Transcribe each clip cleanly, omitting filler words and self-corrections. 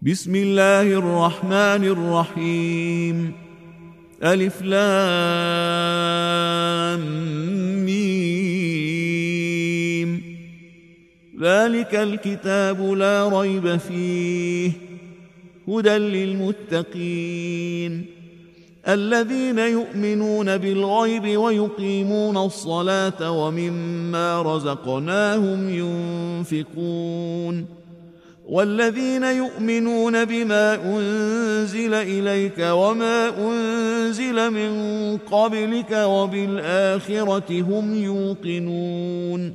بسم الله الرحمن الرحيم. ألف لام ميم. ذلك الكتاب لا ريب فيه هدى للمتقين الذين يؤمنون بالغيب ويقيمون الصلاة ومما رزقناهم ينفقون والذين يؤمنون بما أنزل إليك وما أنزل من قبلك وبالآخرة هم يوقنون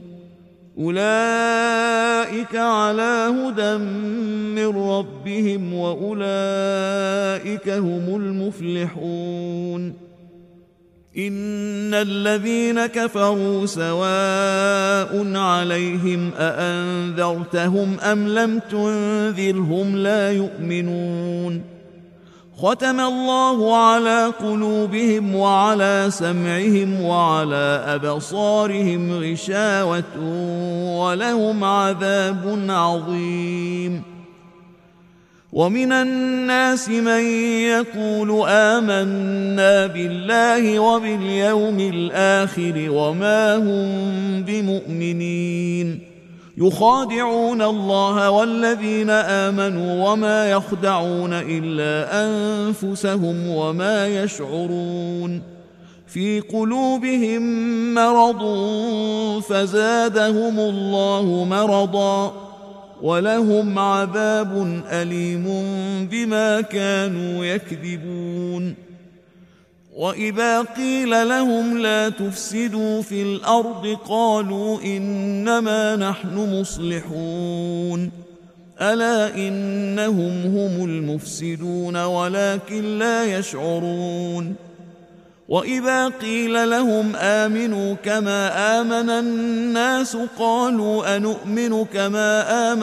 أولئك على هدى من ربهم وأولئك هم المفلحون إن الذين كفروا سواء عليهم أأنذرتهم أم لم تنذرهم لا يؤمنون ختم الله على قلوبهم وعلى سمعهم وعلى أبصارهم غشاوة ولهم عذاب عظيم ومن الناس من يقول آمنا بالله وباليوم الآخر وما هم بمؤمنين يخادعون الله والذين آمنوا وما يخدعون إلا أنفسهم وما يشعرون في قلوبهم مرض فزادهم الله مرضا ولهم عذاب أليم بما كانوا يكذبون وإذا قيل لهم لا تفسدوا في الأرض قالوا إنما نحن مصلحون ألا إنهم هم المفسدون ولكن لا يشعرون وإذا قيل لهم آمنوا كما آمن الناس قالوا أنؤمن كما آمن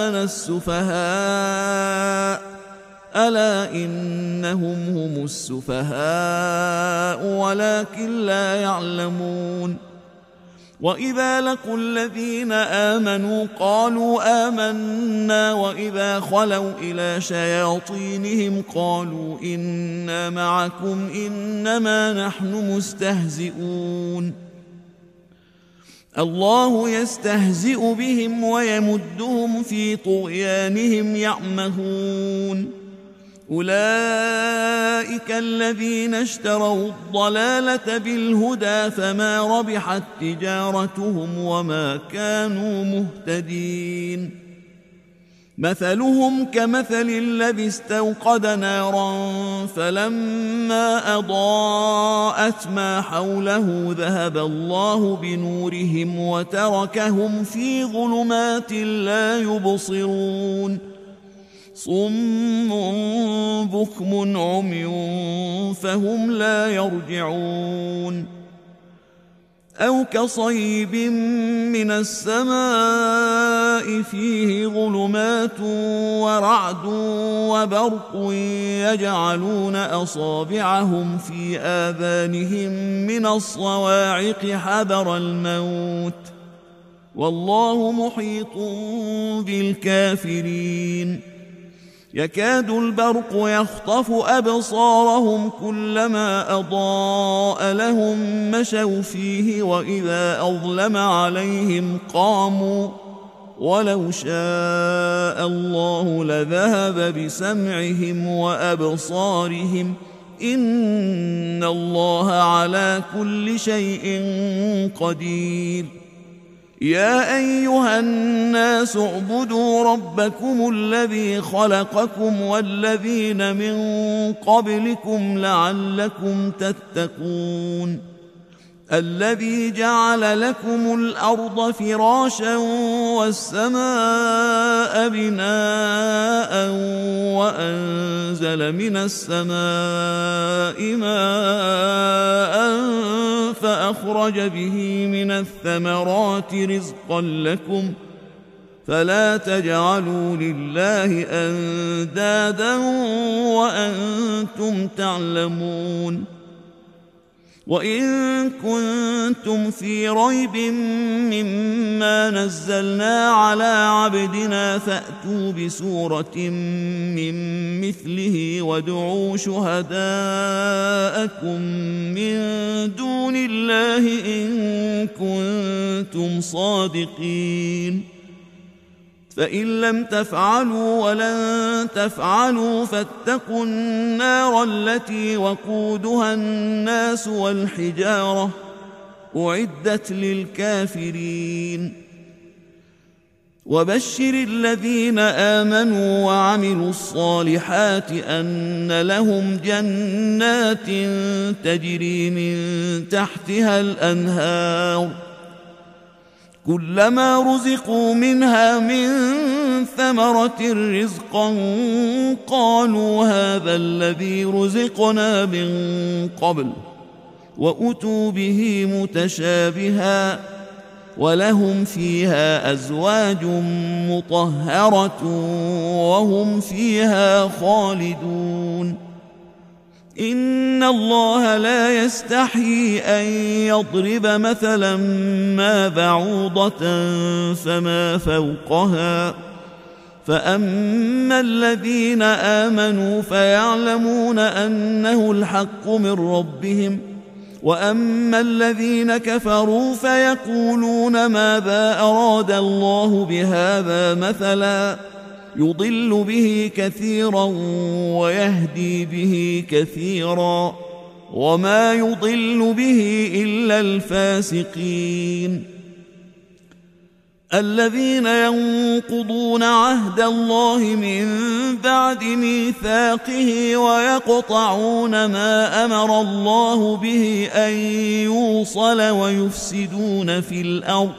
السفهاء ألا إنهم هم السفهاء ولكن لا يعلمون وإذا لقوا الذين آمنوا قالوا آمنا وإذا خلوا إلى شياطينهم قالوا إنا معكم إنما نحن مستهزئون الله يستهزئ بهم ويمدهم في طغيانهم يعمهون أولئك الذين اشتروا الضلالة بالهدى فما ربحت تجارتهم وما كانوا مهتدين مثلهم كمثل الذي استوقد نارا فلما أضاءت ما حوله ذهب الله بنورهم وتركهم في ظلمات لا يبصرون صم بكم عمي فهم لا يرجعون أو كصيب من السماء فيه ظلمات ورعد وبرق يجعلون أصابعهم في آذانهم من الصواعق حذر الموت والله محيط بالكافرين يكاد البرق يخطف أبصارهم كلما أضاء لهم مشوا فيه وإذا أظلم عليهم قاموا ولو شاء الله لذهب بسمعهم وأبصارهم إن الله على كل شيء قدير يا أيها الناس اعبدوا ربكم الذي خلقكم والذين من قبلكم لعلكم تتقون الذي جعل لكم الأرض فراشا والسماء بناء وأنزل من السماء ماء فأخرج به من الثمرات رزقا لكم فلا تجعلوا لله أندادا وأنتم تعلمون وإن كنتم في ريب مما نزلنا على عبدنا فأتوا بسورة من مثله وادعوا شهداءكم من دون الله إن كنتم صادقين فإن لم تفعلوا ولن تفعلوا فاتقوا النار التي وقودها الناس والحجارة أعدت للكافرين وبشر الذين آمنوا وعملوا الصالحات أن لهم جنات تجري من تحتها الأنهار كلما رزقوا منها من ثمرة رزقا قالوا هذا الذي رزقنا من قبل وأتوا به متشابها ولهم فيها أزواج مطهرة وهم فيها خالدون إن الله لا يستحيي أن يضرب مثلا ما بعوضة فما فوقها فأما الذين آمنوا فيعلمون أنه الحق من ربهم وأما الذين كفروا فيقولون ماذا أراد الله بهذا مثلا يضل به كثيرا ويهدي به كثيرا وما يضل به إلا الفاسقين الذين ينقضون عهد الله من بعد ميثاقه ويقطعون ما أمر الله به أن يوصل ويفسدون في الأرض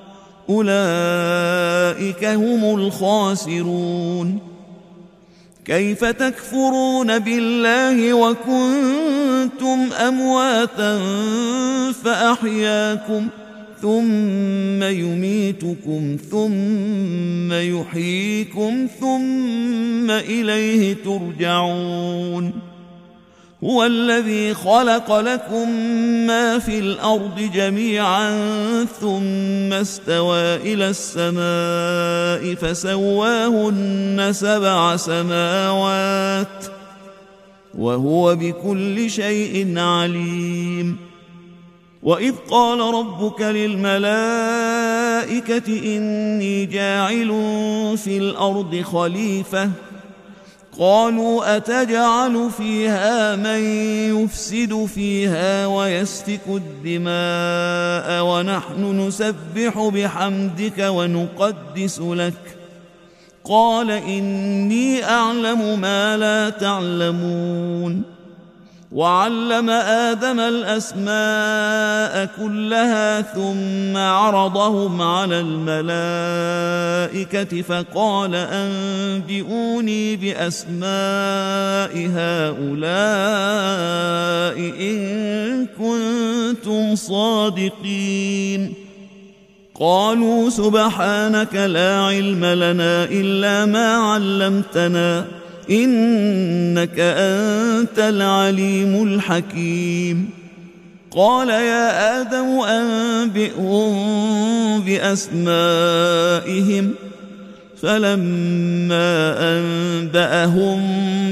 أولئك هم الخاسرون كيف تكفرون بالله وكنتم أمواتا فأحياكم ثم يميتكم ثم يحييكم ثم إليه ترجعون هو الذي خلق لكم ما في الأرض جميعا ثم استوى إلى السماء فسواهن 7 سماوات وهو بكل شيء عليم وإذ قال ربك للملائكة إني جاعل في الأرض خليفة قالوا أتجعل فيها من يفسد فيها ويسفك الدماء ونحن نسبح بحمدك ونقدس لك قال إني أعلم ما لا تعلمون وعلم آدم الأسماء كلها ثم عرضهم على الملائكة فقال أنبئوني بأسماء هؤلاء إن كنتم صادقين قالوا سبحانك لا علم لنا إلا ما علمتنا إنك أنت العليم الحكيم قال يا آدم أنبئهم بأسمائهم فلما أنبأهم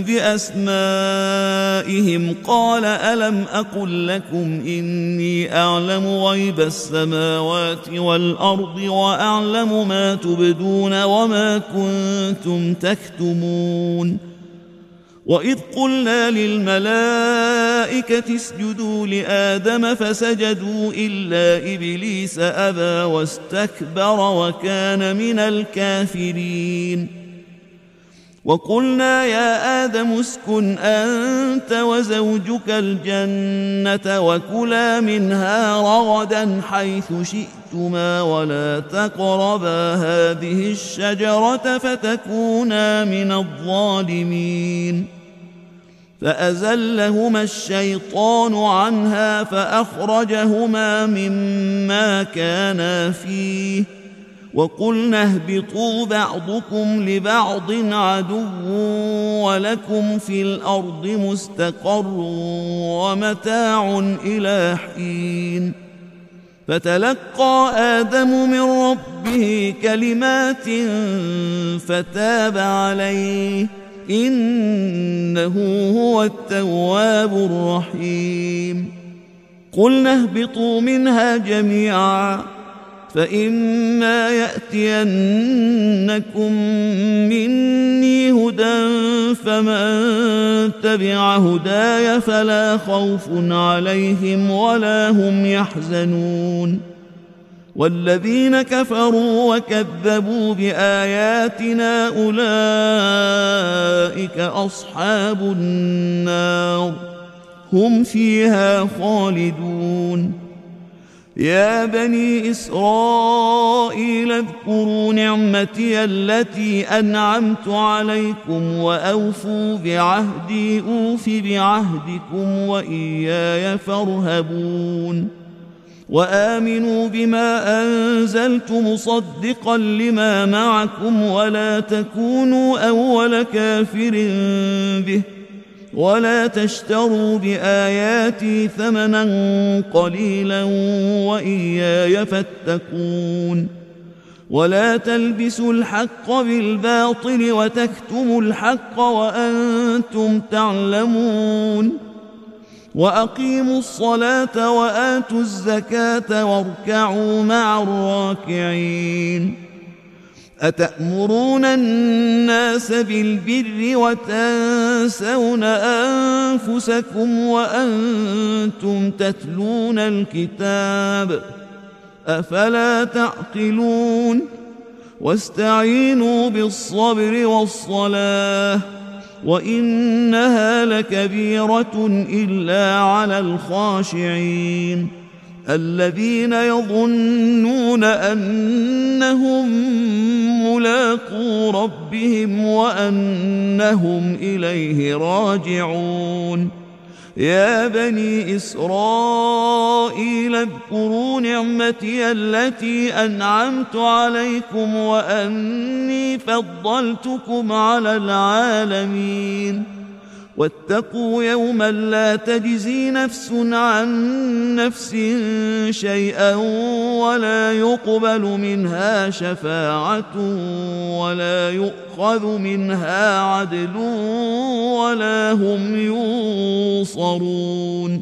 بأسمائهم قال ألم أقل لكم إني أعلم غيب السماوات والأرض وأعلم ما تبدون وما كنتم تكتمون وإذ قلنا للملائكة اسجدوا لآدم فسجدوا إلا إبليس أبى واستكبر وكان من الكافرين وقلنا يا آدم اسكن أنت وزوجك الجنة وكلا منها رغدا حيث شئتما ولا تقربا هذه الشجرة فتكونا من الظالمين فأزلهما الشيطان عنها فأخرجهما مما كانا فيه وقلنا اهبطوا بعضكم لبعض عدو ولكم في الأرض مستقر ومتاع إلى حين فتلقى آدم من ربه كلمات فتاب عليه إنه هو التواب الرحيم قلنا اهبطوا منها جميعا فإما يأتينكم مني هدى فمن تبع هداي فلا خوف عليهم ولا هم يحزنون والذين كفروا وكذبوا بآياتنا أولئك أصحاب النار هم فيها خالدون يا بني إسرائيل اذكروا نعمتي التي أنعمت عليكم وأوفوا بعهدي أوف بعهدكم وإياي فارهبون وآمنوا بما أنزلت مصدقا لما معكم ولا تكونوا أول كافر به ولا تشتروا بآياتي ثمنا قليلا وإياي فاتقون ولا تلبسوا الحق بالباطل وتكتموا الحق وأنتم تعلمون وأقيموا الصلاة وآتوا الزكاة واركعوا مع الراكعين أتأمرون الناس بالبر وتنسون أنفسكم وأنتم تتلون الكتاب أفلا تعقلون واستعينوا بالصبر والصلاة وإنها لكبيرة إلا على الخاشعين الذين يظنون أنهم ملاقو ربهم وأنهم إليه راجعون يا بني إسرائيل اذكروا نعمتي التي أنعمت عليكم وأني فضلتكم على العالمين واتقوا يوما لا تجزي نفس عن نفس شيئا ولا يقبل منها شفاعة ولا يؤخذ منها عدل ولا هم ينصرون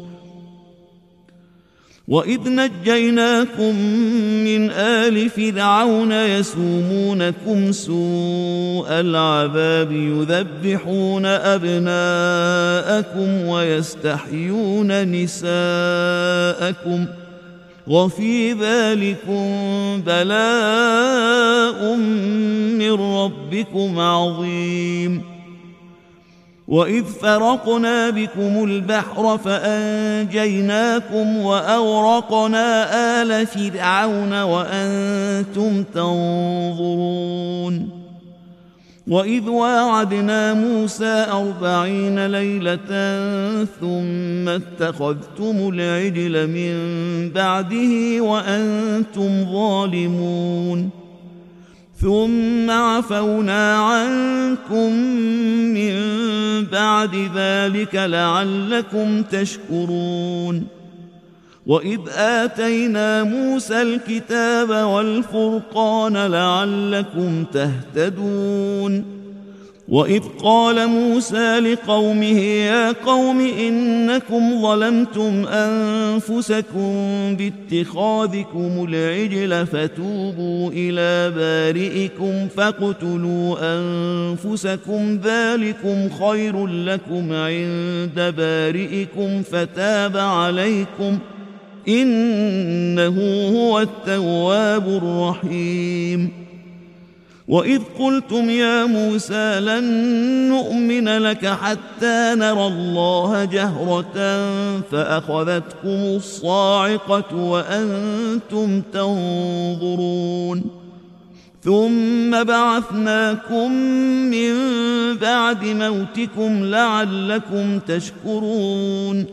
وإذ نجيناكم من آل فرعون يسومونكم سوء العذاب يذبحون أبناءكم ويستحيون نساءكم وفي ذلكم بلاء من ربكم عظيم وإذ فرقنا بكم البحر فأنجيناكم وأغرقنا آل فرعون وأنتم تنظرون وإذ واعدنا موسى 40 ليلة ثم اتخذتم العجل من بعده وأنتم ظالمون ثم عفونا عنكم من بعد ذلك لعلكم تشكرون وإذ آتينا موسى الكتاب والفرقان لعلكم تهتدون وإذ قال موسى لقومه يا قوم إنكم ظلمتم أنفسكم باتخاذكم العجل فتوبوا إلى بارئكم فاقتلوا أنفسكم ذلكم خير لكم عند بارئكم فتاب عليكم إنه هو التواب الرحيم وإذ قلتم يا موسى لن نؤمن لك حتى نرى الله جهرة فأخذتكم الصاعقة وأنتم تنظرون ثم بعثناكم من بعد موتكم لعلكم تشكرون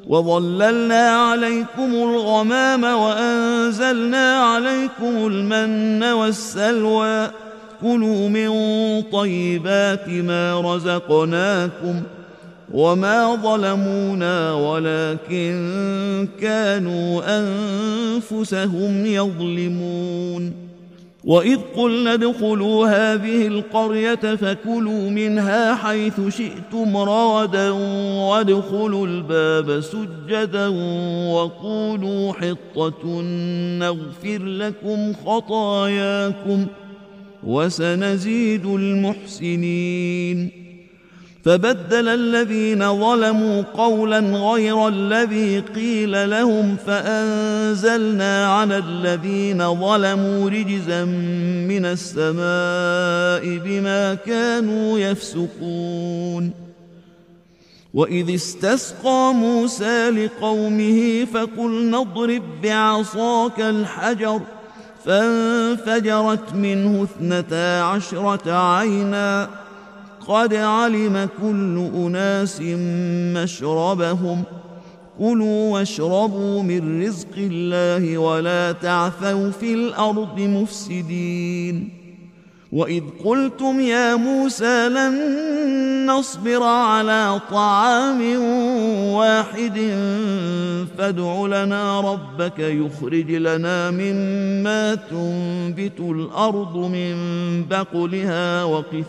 وظللنا عليكم الغمام وأنزلنا عليكم المن والسلوى كلوا من طيبات ما رزقناكم وما ظلمونا ولكن كانوا أنفسهم يظلمون وإذ قلنا ادخلوا هذه القرية فكلوا منها حيث شئتم رغدا وادخلوا الباب سجدا وقولوا حطة نغفر لكم خطاياكم وسنزيد المحسنين فبدل الذين ظلموا قولا غير الذي قيل لهم فأنزلنا على الذين ظلموا رجزا من السماء بما كانوا يفسقون وإذ استسقى موسى لقومه فقلنا اضرب بعصاك الحجر فانفجرت منه 12 عينا قد علم كل أناس مشربهم كلوا واشربوا من رزق الله ولا تعثوا في الأرض مفسدين وإذ قلتم يا موسى لن نصبر على طعام واحد فادع لنا ربك يخرج لنا مما تنبت الأرض من بقلها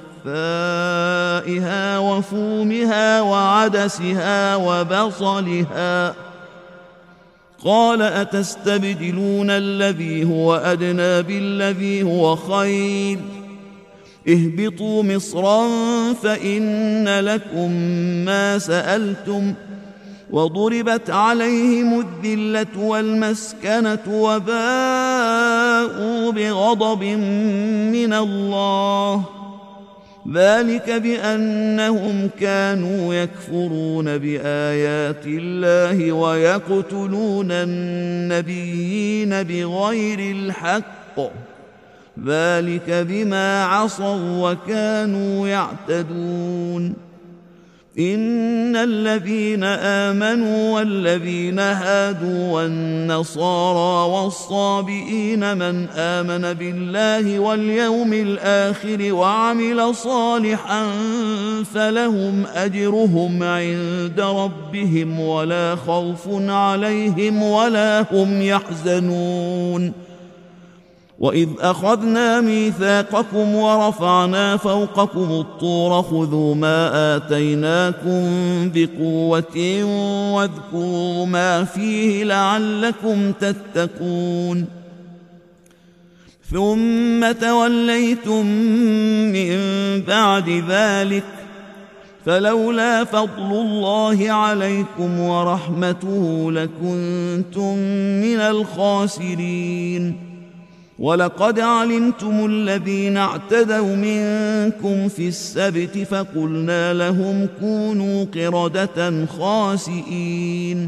وقثائها وفومها وعدسها وبصلها قال أتستبدلون الذي هو أدنى بالذي هو خير اهبطوا مصرا فإن لكم ما سألتم وضربت عليهم الذلة والمسكنة وباءوا بغضب من الله ذلك بأنهم كانوا يكفرون بآيات الله ويقتلون النبيين بغير الحق ذلك بما عصوا وكانوا يعتدون إن الذين آمنوا والذين هادوا والنصارى والصابئين من آمن بالله واليوم الآخر وعمل صالحا فلهم أجرهم عند ربهم ولا خوف عليهم ولا هم يحزنون وإذ أخذنا ميثاقكم ورفعنا فوقكم الطور خذوا ما آتيناكم بقوة واذكروا ما فيه لعلكم تتقون ثم توليتم من بعد ذلك فلولا فضل الله عليكم ورحمته لكنتم من الخاسرين ولقد علمتم الذين اعتدوا منكم في السبت فقلنا لهم كونوا قردة خاسئين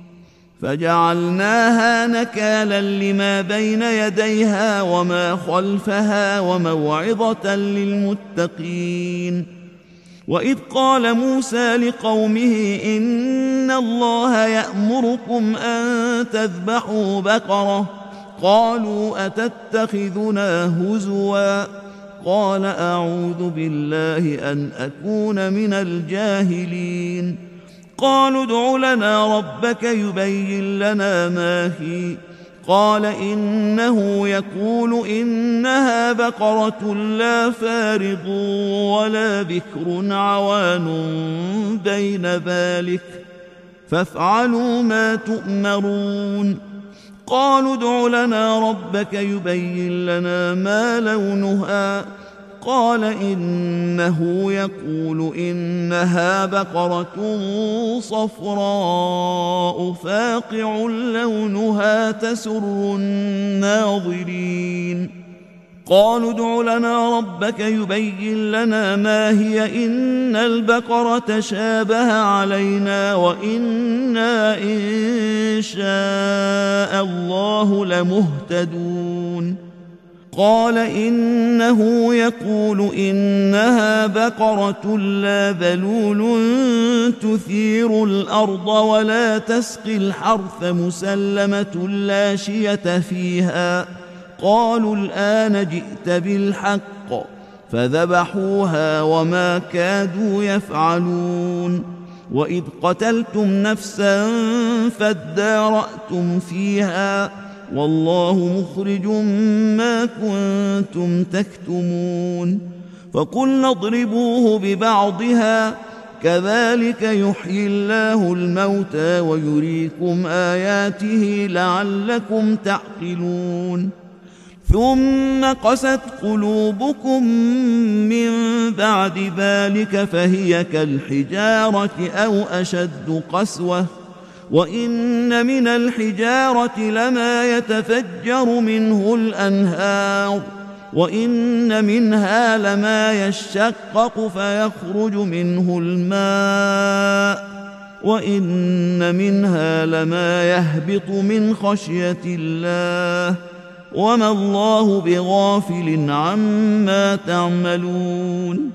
فجعلناها نكالا لما بين يديها وما خلفها وموعظة للمتقين وإذ قال موسى لقومه إن الله يأمركم أن تذبحوا بقرة قالوا أتتخذنا هزوا قال أعوذ بالله أن أكون من الجاهلين قالوا ادع لنا ربك يبين لنا ما هي قال إنه يقول إنها بقرة لا فارض ولا بكر عوان بين ذلك فافعلوا ما تؤمرون قالوا ادع لنا ربك يبين لنا ما لونها قال إنه يقول إنها بقرة صفراء فاقع لونها تسر الناظرين قالوا ادع لنا ربك يبين لنا ما هي إن البقرة شابه علينا وإنا إن شاء الله لمهتدون قال إنه يقول إنها بقرة لا ذلول تثير الأرض ولا تسقي الحرث مسلمة لا شية فيها. قالوا الآن جئت بالحق، فذبحوها وما كادوا يفعلون. وإذ قتلتم نفسا فادارأتم فيها والله مخرج ما كنتم تكتمون. فقلنا اضربوه ببعضها كذلك يحيي الله الموتى ويريكم آياته لعلكم تعقلون. ثم قست قلوبكم من بعد ذلك فهي كالحجارة أو أشد قسوة، وإن من الحجارة لما يتفجر منه الأنهار، وإن منها لما يشقق فيخرج منه الماء، وإن منها لما يهبط من خشية الله، وما الله بغافل عما تعملون.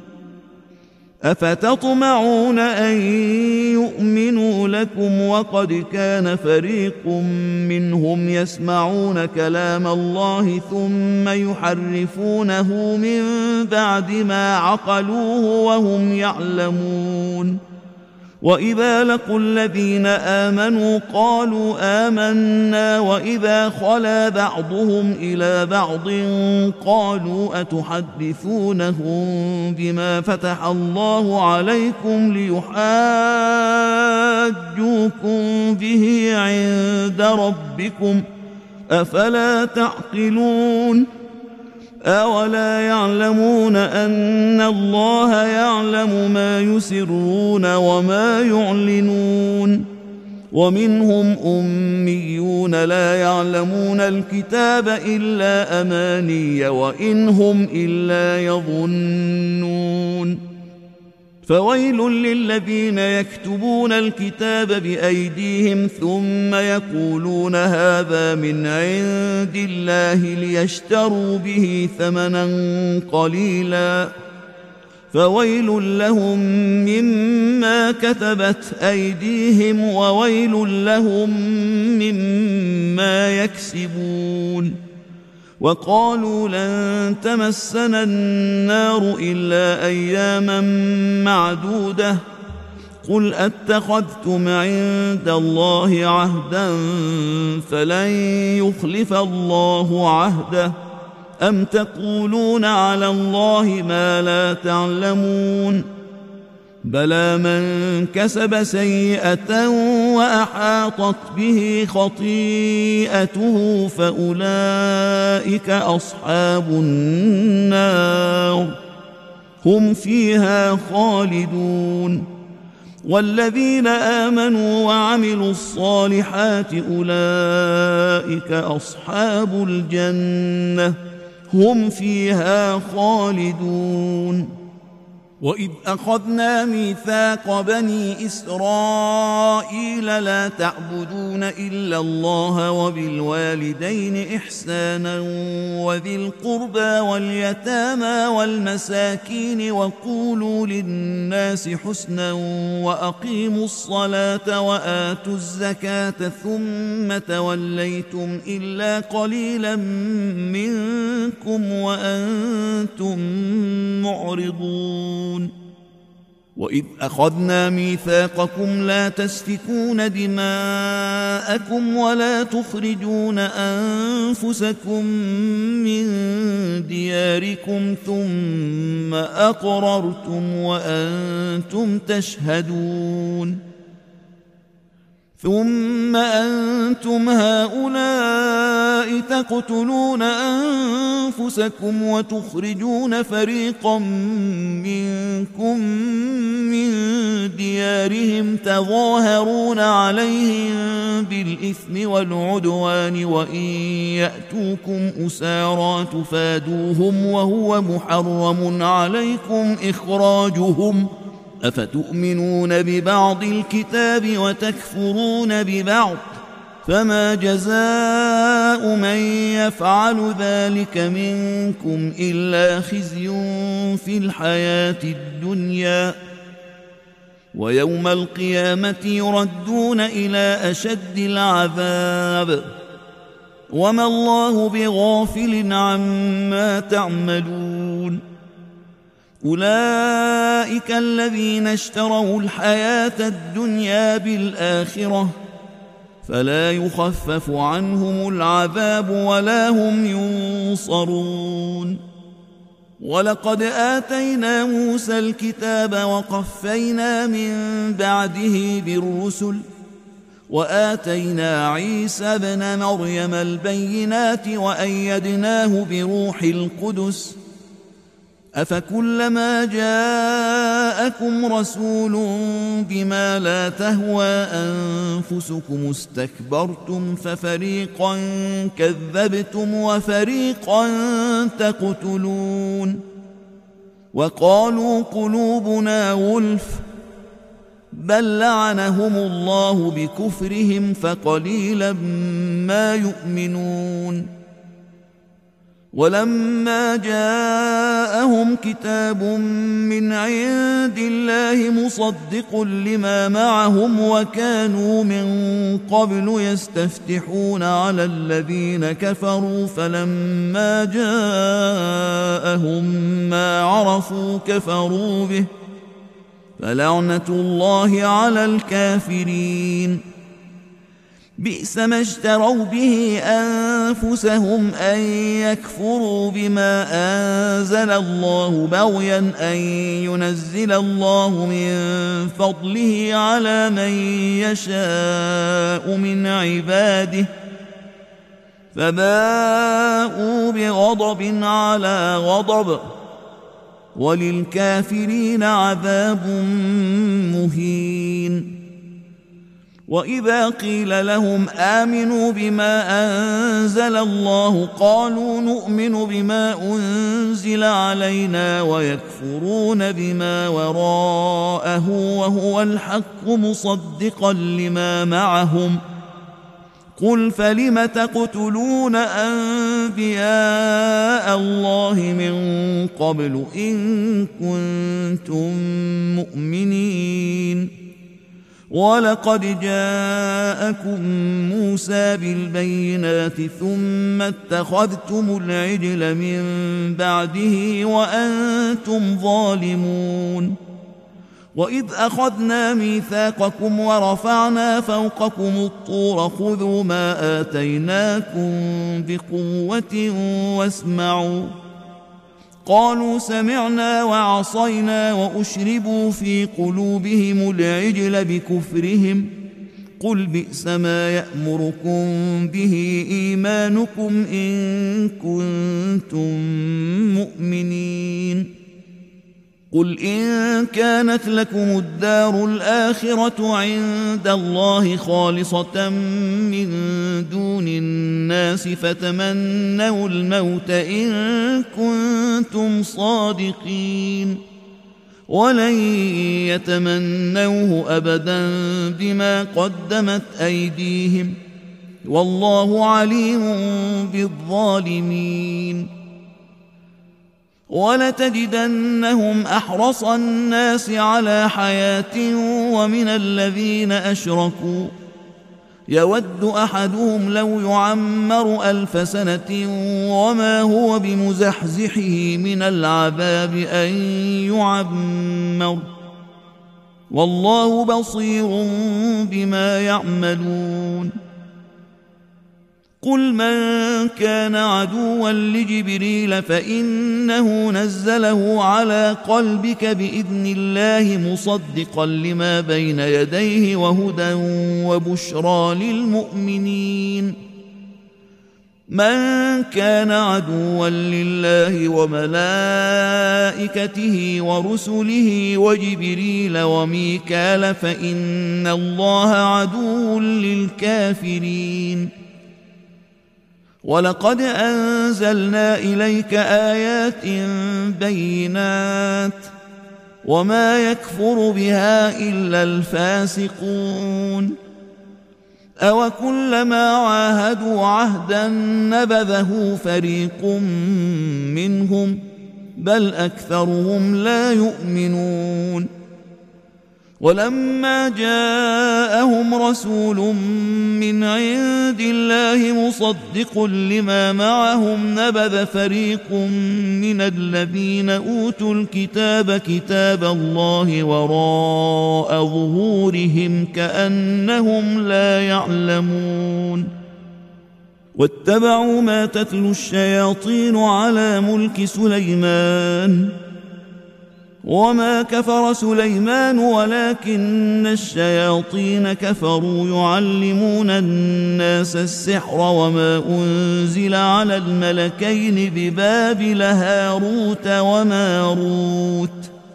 أفتطمعون أن يؤمنوا لكم وقد كان فريق منهم يسمعون كلام الله ثم يحرفونه من بعد ما عقلوه وهم يعلمون. وإذا لقوا الذين آمنوا قالوا آمنا، وإذا خلا بعضهم إلى بعض قالوا أتحدثونهم بما فتح الله عليكم ليحاجوكم به عند ربكم أفلا تعقلون. أولا يعلمون أن الله يعلم ما يسرون وما يعلنون. ومنهم أميون لا يعلمون الكتاب إلا أماني وإن هم إلا يظنون. فويل للذين يكتبون الكتاب بأيديهم ثم يقولون هذا من عند الله ليشتروا به ثمنا قليلا، فويل لهم مما كتبت أيديهم وويل لهم مما يكسبون. وقالوا لن تمسنا النار إلا أياما معدودة، قل أتخذتم عند الله عهدا فلن يخلف الله عهده أم تقولون على الله ما لا تعلمون. بلى من كسب سيئة وأحاطت به خطيئته فأولئك أصحاب النار هم فيها خالدون. والذين آمنوا وعملوا الصالحات أولئك أصحاب الجنة هم فيها خالدون. وإذ أخذنا ميثاق بني إسرائيل لا تعبدون إلا الله وبالوالدين إحسانا وذي القربى واليتامى والمساكين وقولوا للناس حسنا وأقيموا الصلاة وآتوا الزكاة ثم توليتم إلا قليلا منكم وأنتم معرضون. وإذ أخذنا ميثاقكم لا تسفكون دماءكم ولا تخرجون أنفسكم من دياركم ثم أقررتم وأنتم تشهدون. ثم أنتم هؤلاء تقتلون أنفسكم وتخرجون فريقا منكم من ديارهم تظاهرون عليهم بالإثم والعدوان وإن يأتوكم أسارى تفادوهم وهو محرم عليكم إخراجهم أفتؤمنون ببعض الكتاب وتكفرون ببعض فما جزاء من يفعل ذلك منكم إلا خزي في الحياة الدنيا ويوم القيامة يردون إلى أشد العذاب وما الله بغافل عما تعملون أولئك الذين اشتروا الحياة الدنيا بالآخرة فلا يخفف عنهم العذاب ولا هم ينصرون ولقد آتينا موسى الكتاب وقفينا من بعده بالرسل وآتينا عيسى ابن مريم البينات وأيدناه بروح القدس أفكلما جاءكم رسول بما لا تهوى أنفسكم استكبرتم ففريقا كذبتم وفريقا تقتلون وقالوا قلوبنا غلف بل لعنهم الله بكفرهم فقليلا ما يؤمنون ولما جاءهم كتاب من عند الله مصدق لما معهم وكانوا من قبل يستفتحون على الذين كفروا فلما جاءهم ما عرفوا كفروا به فلعنة الله على الكافرين بئس ما اشتروا به أنفسهم أن يكفروا بما أنزل الله بغيا أن ينزل الله من فضله على من يشاء من عباده فباءوا بغضب على غضب وللكافرين عذاب مهين وإذا قيل لهم آمنوا بما أنزل الله قالوا نؤمن بما أنزل علينا ويكفرون بما وراءه وهو الحق مصدقا لما معهم قل فلم تقتلون أنبياء الله من قبل إن كنتم مؤمنين ولقد جاءكم موسى بالبينات ثم اتخذتم العجل من بعده وأنتم ظالمون وإذ أخذنا ميثاقكم ورفعنا فوقكم الطور خذوا ما آتيناكم بقوة واسمعوا قالوا سمعنا وعصينا وأشربوا في قلوبهم العجل بكفرهم قل بئس ما يأمركم به إيمانكم إن كنتم مؤمنين قل إن كانت لكم الدار الآخرة عند الله خالصة من دون الناس فتمنوا الموت إن كنتم صادقين ولن يتمنوه أبدا بما قدمت أيديهم والله عليم بالظالمين ولتجدنهم أحرص الناس على حياة ومن الذين أشركوا يود أحدهم لو يعمر 1000 سنة وما هو بمزحزحه من العذاب أن يعمر والله بصير بما يعملون قل من كان عدوا لجبريل فإنه نزله على قلبك بإذن الله مصدقا لما بين يديه وهدى وبشرى للمؤمنين من كان عدوا لله وملائكته ورسله وجبريل وميكال فإن الله عدو للكافرين ولقد أنزلنا إليك آيات بينات وما يكفر بها إلا الفاسقون أوكلما عاهدوا عهدا نبذه فريق منهم بل أكثرهم لا يؤمنون ولما جاءهم رسول من عند الله مصدق لما معهم نبذ فريق من الذين أوتوا الكتاب كتاب الله وراء ظهورهم كأنهم لا يعلمون واتبعوا ما تتلو الشياطين على ملك سليمان وما كفر سليمان ولكن الشياطين كفروا يعلمون الناس السحر وما أنزل على الملكين ببابل هاروت وماروت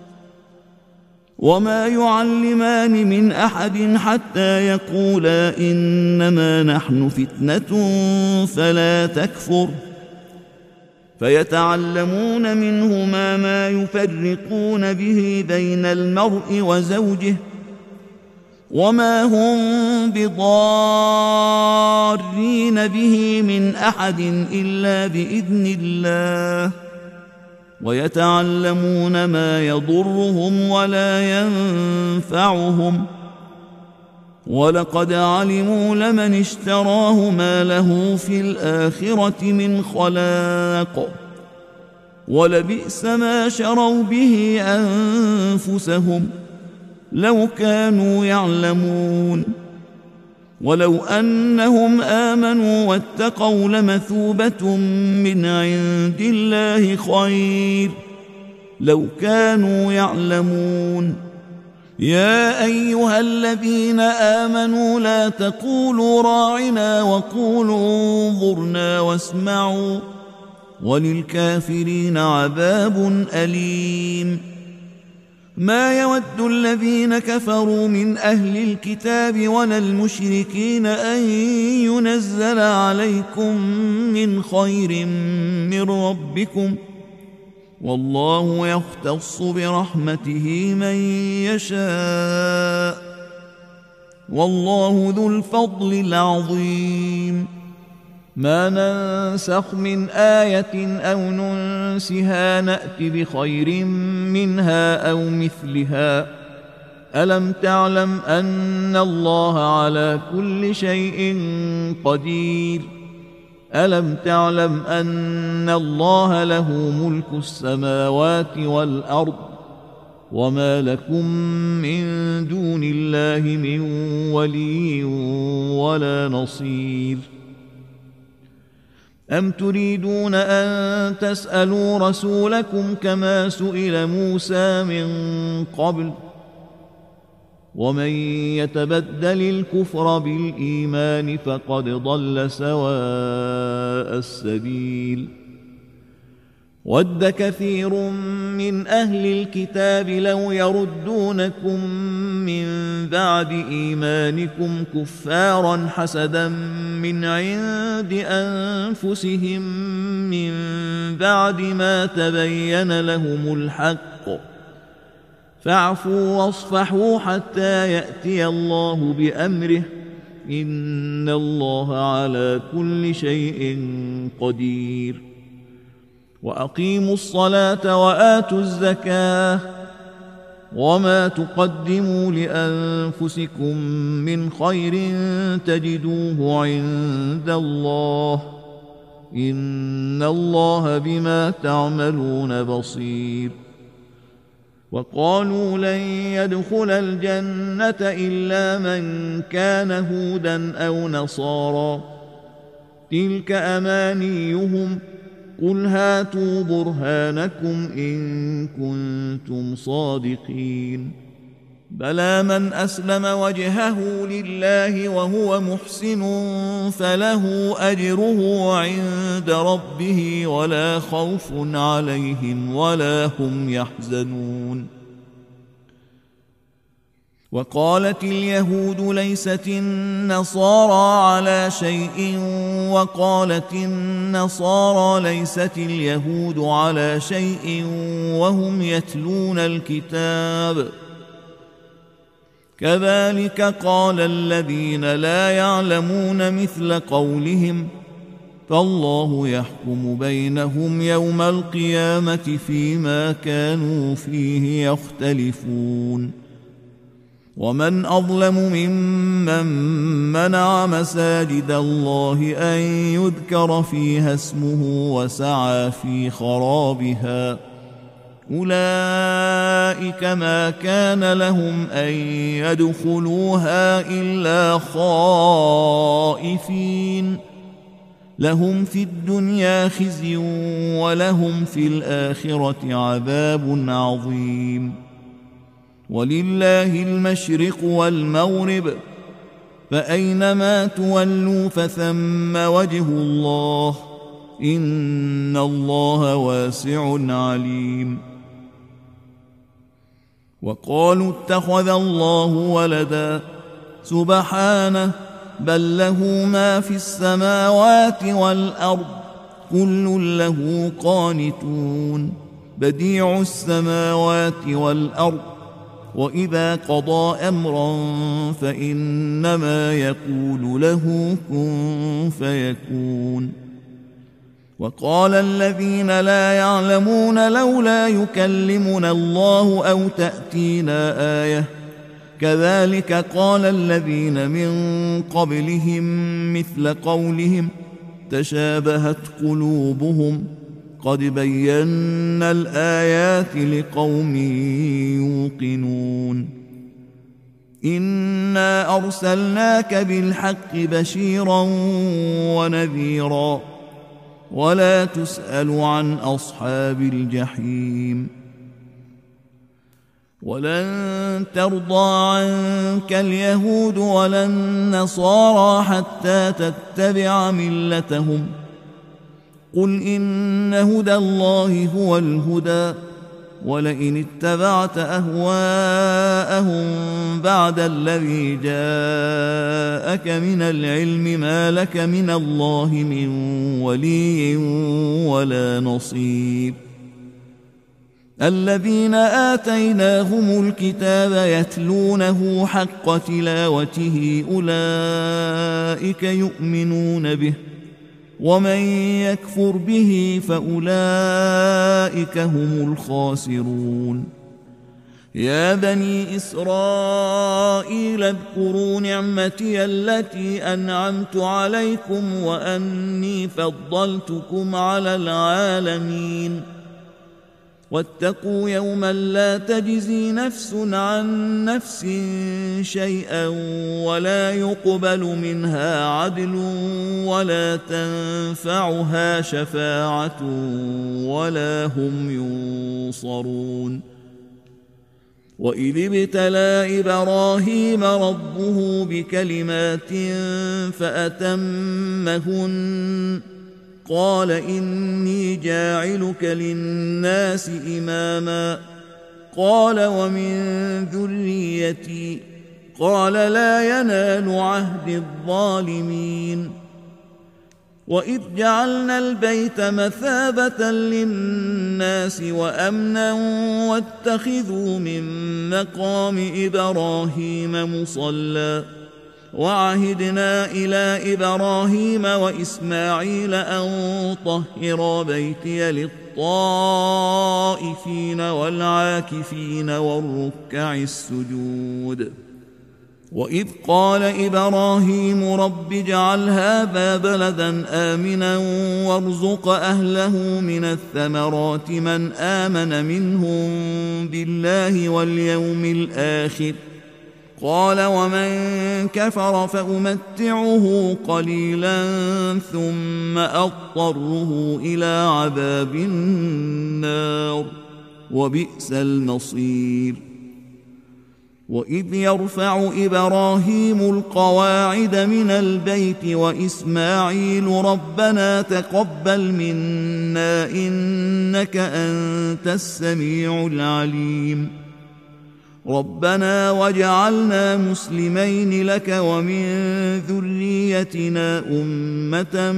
وما يعلمان من أحد حتى يقولا إنما نحن فتنة فلا تكفر فيتعلمون منهما ما يفرقون به بين المرء وزوجه وما هم بضارين به من أحد إلا بإذن الله ويتعلمون ما يضرهم ولا ينفعهم ولقد علموا لمن اشتراه ما له في الآخرة من خلاق ولبئس ما شروا به أنفسهم لو كانوا يعلمون ولو أنهم آمنوا واتقوا لمثوبة من عند الله خير لو كانوا يعلمون يا أيها الذين آمنوا لا تقولوا راعنا وقولوا انظرنا واسمعوا وللكافرين عذاب أليم ما يود الذين كفروا من أهل الكتاب ولا المشركين أن ينزل عليكم من خير من ربكم والله يختص برحمته من يشاء والله ذو الفضل العظيم ما ننسخ من آية أو ننسها نأت بخير منها أو مثلها ألم تعلم أن الله على كل شيء قدير ألم تعلم أن الله له ملك السماوات والأرض وما لكم من دون الله من ولي ولا نصير أم تريدون أن تسألوا رسولكم كما سئل موسى من قبل ومن يتبدل الكفر بالإيمان فقد ضل سواء السبيل ود كثير من أهل الكتاب لو يردونكم من بعد إيمانكم كفارا حسدا من عند أنفسهم من بعد ما تبين لهم الحق فاعفوا واصفحوا حتى يأتي الله بأمره إن الله على كل شيء قدير وأقيموا الصلاة وآتوا الزكاة وما تقدموا لأنفسكم من خير تجدوه عند الله إن الله بما تعملون بصير وقالوا لن يدخل الجنة إلا من كان هودا أو نصارى تلك أمانيهم قل هاتوا برهانكم إن كنتم صادقين بلى من أسلم وجهه لله وهو محسن فله أجره عند ربه ولا خوف عليهم ولا هم يحزنون وقالت اليهود ليست النصارى على شيء وقالت النصارى ليست اليهود على شيء وهم يتلون الكتاب كذلك قال الذين لا يعلمون مثل قولهم فالله يحكم بينهم يوم القيامة فيما كانوا فيه يختلفون ومن أظلم ممن منع مساجد الله أن يذكر فيها اسمه وسعى في خرابها أولئك ما كان لهم أن يدخلوها إلا خائفين لهم في الدنيا خزي ولهم في الآخرة عذاب عظيم ولله المشرق والمغرب فأينما تولوا فثم وجه الله إن الله واسع عليم وقالوا اتخذ الله ولدا سبحانه بل له ما في السماوات والأرض كل له قانتون بديع السماوات والأرض وإذا قضى أمرا فإنما يقول له كن فيكون وقال الذين لا يعلمون لولا يكلمنا الله أو تأتينا آية كذلك قال الذين من قبلهم مثل قولهم تشابهت قلوبهم قد بينا الآيات لقوم يوقنون إنا أرسلناك بالحق بشيرا ونذيرا ولا تسأل عن أصحاب الجحيم ولن ترضى عنك اليهود ولا النصارى حتى تتبع ملتهم قل إن هدى الله هو الهدى ولئن اتبعت أهواءهم بعد الذي جاءك من العلم ما لك من الله من ولي ولا نصير الذين آتيناهم الكتاب يتلونه حق تلاوته أولئك يؤمنون به ومن يكفر به فأولئك هم الخاسرون يا بني إسرائيل اذكروا نعمتي التي أنعمت عليكم وأني فضلتكم على العالمين واتقوا يوما لا تجزي نفس عن نفس شيئا ولا يقبل منها عدل ولا تنفعها شفاعة ولا هم ينصرون وإذ ابتلى إبراهيم ربه بكلمات فأتمهن قال إني جاعلك للناس إماما قال ومن ذريتي قال لا ينال عهد الظالمين وإذ جعلنا البيت مثابة للناس وأمنا واتخذوا من مقام إبراهيم مصلى وعهدنا إلى إبراهيم وإسماعيل أن طهرا بيتي للطائفين والعاكفين والركع السجود وإذ قال إبراهيم رب اجعل هذا بلدا آمنا وارزق أهله من الثمرات من آمن منهم بالله واليوم الآخر قال ومن كفر فأمتعه قليلا ثم أضطره إلى عذاب النار وبئس المصير وإذ يرفع إبراهيم القواعد من البيت وإسماعيل ربنا تقبل منا إنك أنت السميع العليم ربنا واجعلنا مسلمين لك ومن ذريتنا أمة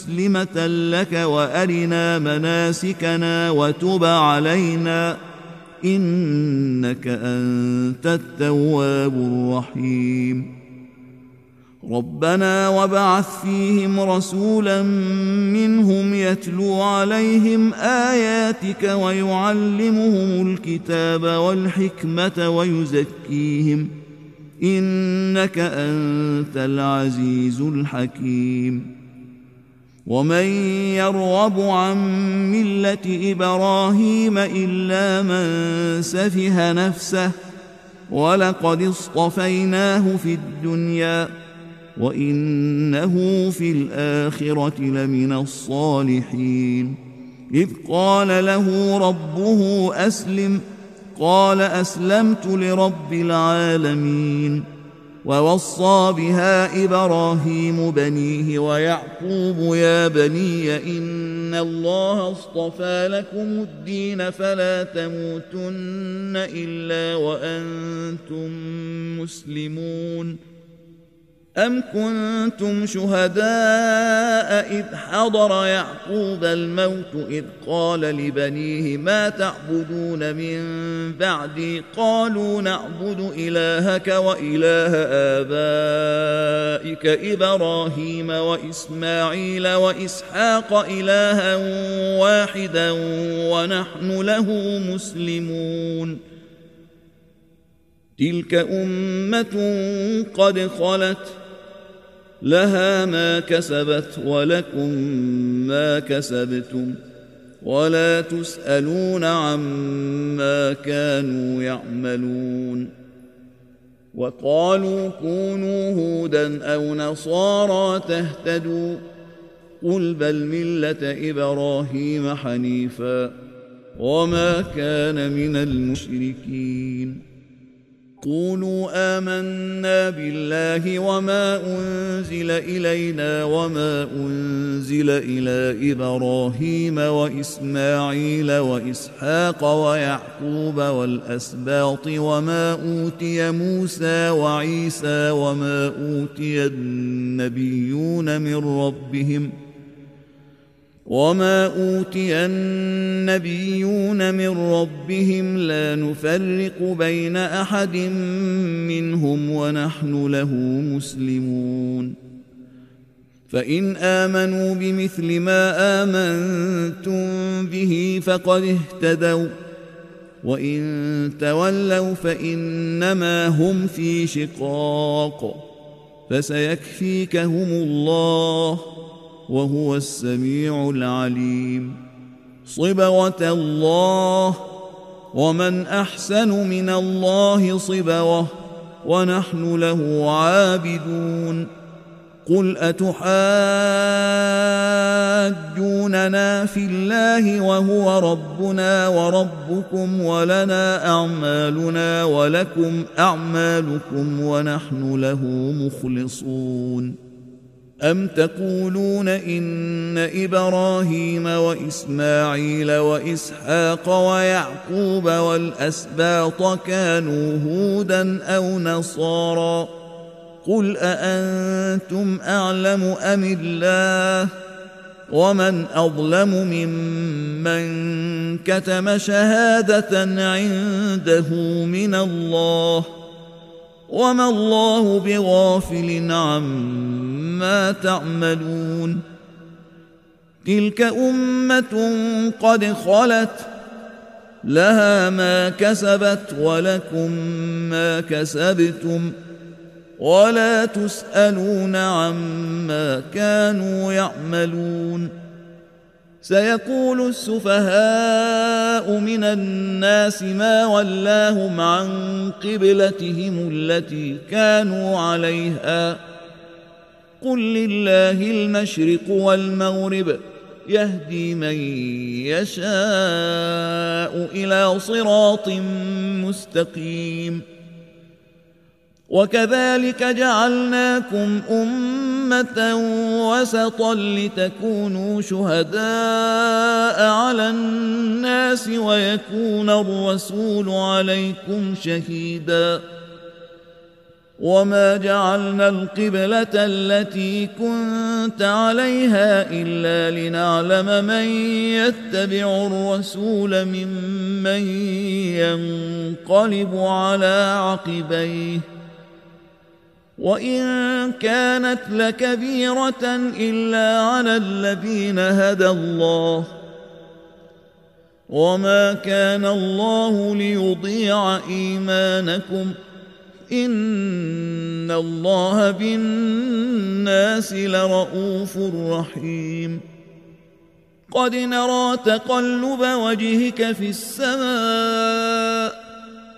مسلمة لك وأرنا مناسكنا وتب علينا إنك أنت التواب الرحيم ربنا وابعث فيهم رسولا منهم يتلو عليهم آياتك ويعلمهم الكتاب والحكمة ويزكيهم إنك أنت العزيز الحكيم ومن يرغب عن ملة إبراهيم إلا من سفه نفسه ولقد اصطفيناه في الدنيا وإنه في الآخرة لمن الصالحين إذ قال له ربه أسلم قال أسلمت لرب العالمين ووصى بها إبراهيم بنيه ويعقوب يا بني إن الله اصطفى لكم الدين فلا تموتن إلا وأنتم مسلمون أم كنتم شهداء إذ حضر يعقوب الموت إذ قال لبنيه ما تعبدون من بعدي قالوا نعبد إلهك وإله آبائك إبراهيم وإسماعيل وإسحاق إلها واحدا ونحن له مسلمون تلك أمة قد خلت لها ما كسبت ولكم ما كسبتم ولا تسألون عما كانوا يعملون وقالوا كونوا هودا أو نصارى تهتدوا قل بل ملة إبراهيم حنيفا وما كان من المشركين قولوا آمنا بالله وما أنزل إلينا وما أنزل إلى إبراهيم وإسماعيل وإسحاق ويعقوب والأسباط وما أوتي موسى وعيسى وما أوتي النبيون من ربهم لا نفرق بين أحد منهم ونحن له مسلمون فإن آمنوا بمثل ما آمنتم به فقد اهتدوا وإن تولوا فإنما هم في شقاق فسيكفيكهم الله وهو السميع العليم صبغة الله ومن أحسن من الله صبغة ونحن له عابدون قل أتحاجوننا في الله وهو ربنا وربكم ولنا أعمالنا ولكم أعمالكم ونحن له مخلصون أم تقولون إن إبراهيم وإسماعيل وإسحاق ويعقوب والأسباط كانوا هودا أو نصارى قل أأنتم أعلم أم الله ومن أظلم ممن كتم شهادة عنده من الله وما الله بغافل عما تعملون تلك أمة قد خلت لها ما كسبت ولكم ما كسبتم ولا تسألون عما كانوا يعملون سيقول السفهاء من الناس ما ولاهم عن قبلتهم التي كانوا عليها قل لله المشرق والمغرب يهدي من يشاء إلى صراط مستقيم وكذلك جعلناكم أمة وسطا لتكونوا شهداء على الناس ويكون الرسول عليكم شهيدا وما جعلنا القبلة التي كنت عليها إلا لنعلم من يتبع الرسول ممن ينقلب على عقبيه وإن كانت لكبيرة إلا على الذين هدى الله وما كان الله ليضيع إيمانكم إن الله بالناس لرءوف رحيم قد نرى تقلب وجهك في السماء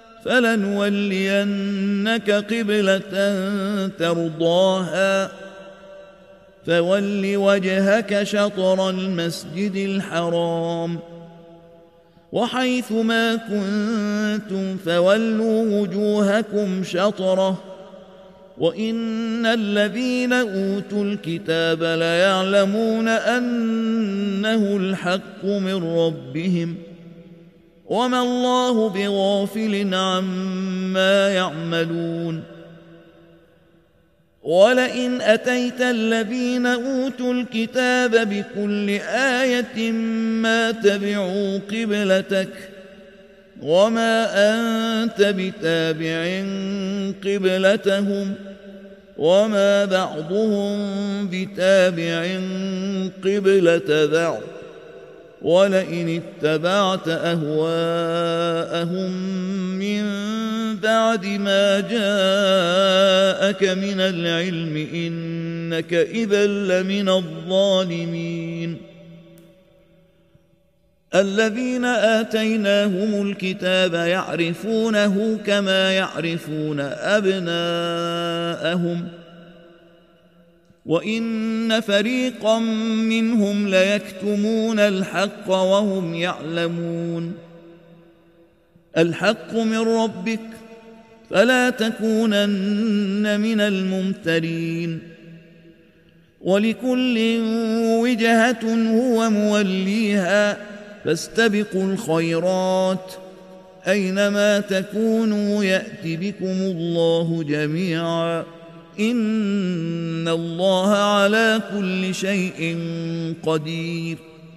فلنولينك قبلة ترضاها فول وجهك شطر المسجد الحرام وحيث ما كنتم فولوا وجوهكم شطره وإن الذين أوتوا الكتاب ليعلمون أنه الحق من ربهم وما الله بغافل عما يعملون ولئن أتيت الذين أوتوا الكتاب بكل آية ما تبعوا قبلتك وما أنت بتابع قبلتهم وما بعضهم بتابع قبلة بعض ولئن اتبعت أهواءهم من بعد ما جاءك من العلم إنك إذا لمن الظالمين الذين آتيناهم الكتاب يعرفونه كما يعرفون أبناءهم وإن فريقا منهم ليكتمون الحق وهم يعلمون الحق من ربك فلا تكونن من الممترين ولكل وجهة هو موليها فاستبقوا الخيرات أينما تكونوا يأت بكم الله جميعا إن الله على كل شيء قدير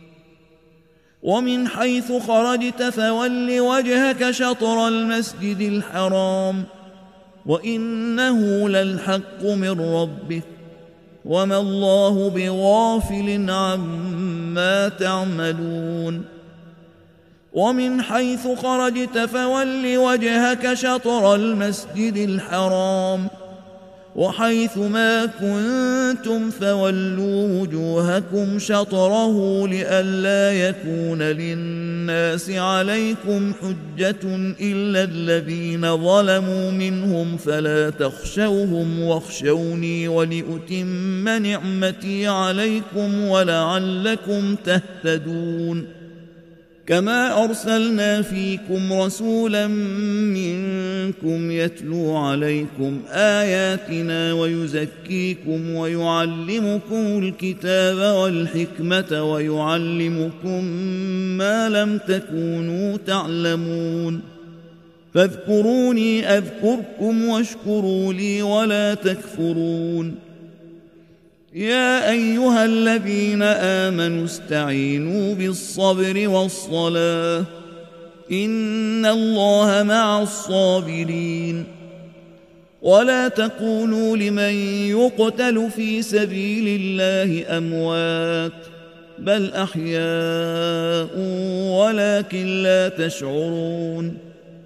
ومن حيث خرجت فول وجهك شطر المسجد الحرام وإنه للحق من ربك وما الله بغافل عما تعملون ومن حيث خرجت فول وجهك شطر المسجد الحرام وحيث ما كنتم فولوا وجوهكم شطره لئلا يكون للناس عليكم حجة إلا الذين ظلموا منهم فلا تخشوهم واخشوني ولأتم نعمتي عليكم ولعلكم تهتدون كما أرسلنا فيكم رسولا منكم يتلو عليكم آياتنا ويزكيكم ويعلمكم الكتاب والحكمة ويعلمكم ما لم تكونوا تعلمون فاذكروني أذكركم واشكروا لي ولا تكفرون يا أيها الذين آمنوا استعينوا بالصبر والصلاة إن الله مع الصابرين ولا تقولوا لمن يقتل في سبيل الله أموات بل أحياء ولكن لا تشعرون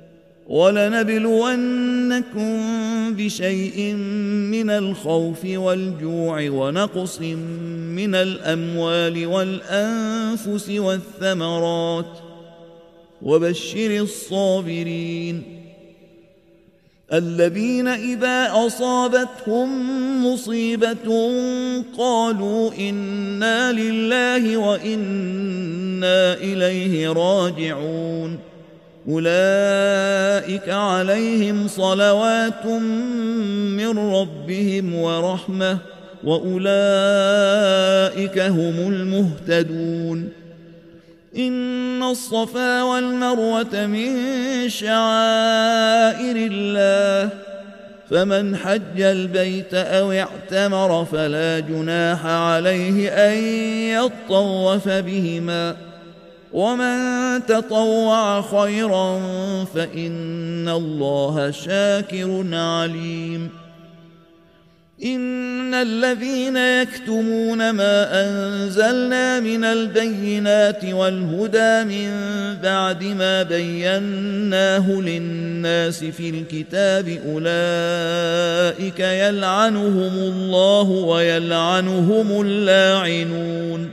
ولنبلونكم بشيء من الخوف والجوع ونقص من الأموال والأنفس والثمرات وبشر الصابرين الذين إذا أصابتهم مصيبة قالوا إنا لله وإنا إليه راجعون أولئك عليهم صلوات من ربهم ورحمة وأولئك هم المهتدون إن الصفا والمروة من شعائر الله فمن حج البيت أو اعتمر فلا جناح عليه أن يطوف بهما، ومن تطوع خيرا فإن الله شاكر عليم. إن الذين يكتمون ما أنزلنا من البينات والهدى من بعد ما بيناه للناس في الكتاب أولئك يلعنهم الله ويلعنهم اللاعنون،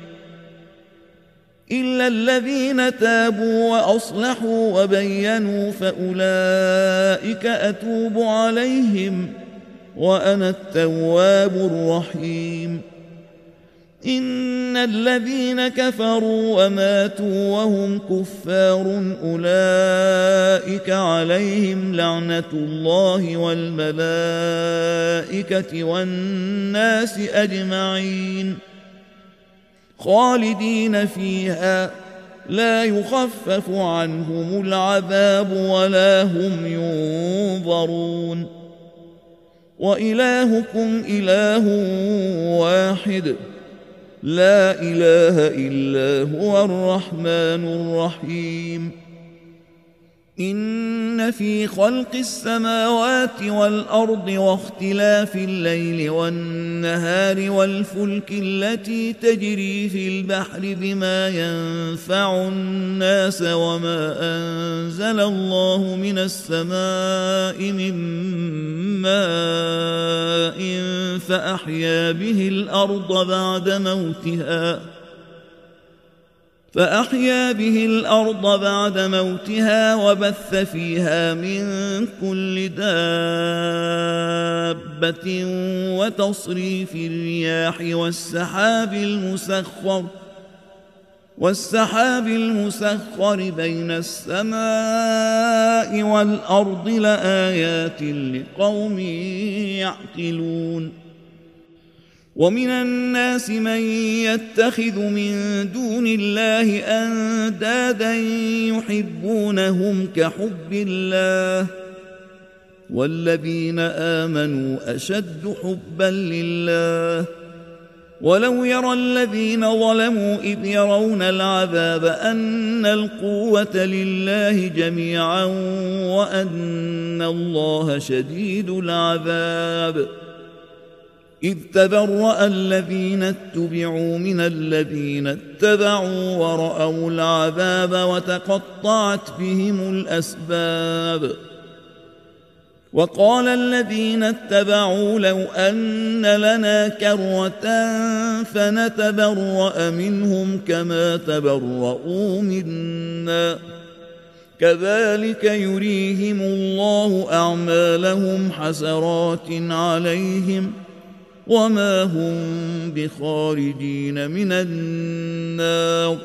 إلا الذين تابوا وأصلحوا وبينوا فأولئك أتوب عليهم وأنا التواب الرحيم. إن الذين كفروا وماتوا وهم كفار أولئك عليهم لعنة الله والملائكة والناس أجمعين خالدين فيها لا يخفف عنهم العذاب ولا هم ينظرون. وإلهكم إله واحد لا إله إلا هو الرحمن الرحيم. إن في خلق السماوات والأرض واختلاف الليل والنهار والفلك التي تجري في البحر بما ينفع الناس وما أنزل الله من السماء من ماء فأحيا به الأرض بعد موتها وبث فيها من كل دابة وتصريف الرياح والسحاب المسخر بين السماء والأرض لآيات لقوم يعقلون. ومن الناس من يتخذ من دون الله أندادا يحبونهم كحب الله والذين آمنوا أشد حبا لله. ولو يرى الذين ظلموا إذ يرون العذاب أن القوة لله جميعا وأن الله شديد العذاب. إذ تبرأ الذين اتبعوا من الذين اتبعوا ورأوا العذاب وتقطعت بهم الأسباب. وقال الذين اتبعوا لو أن لنا كرة فنتبرأ منهم كما تبرؤوا منا كذلك يريهم الله أعمالهم حسرات عليهم وما هم بخارجين من النار.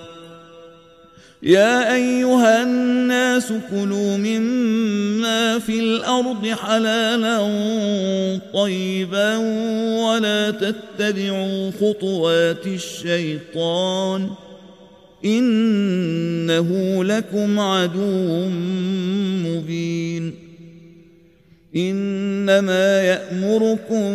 يا أيها الناس كلوا مما في الأرض حلالا طيبا ولا تتبعوا خطوات الشيطان إنه لكم عدو مبين. إنما يأمركم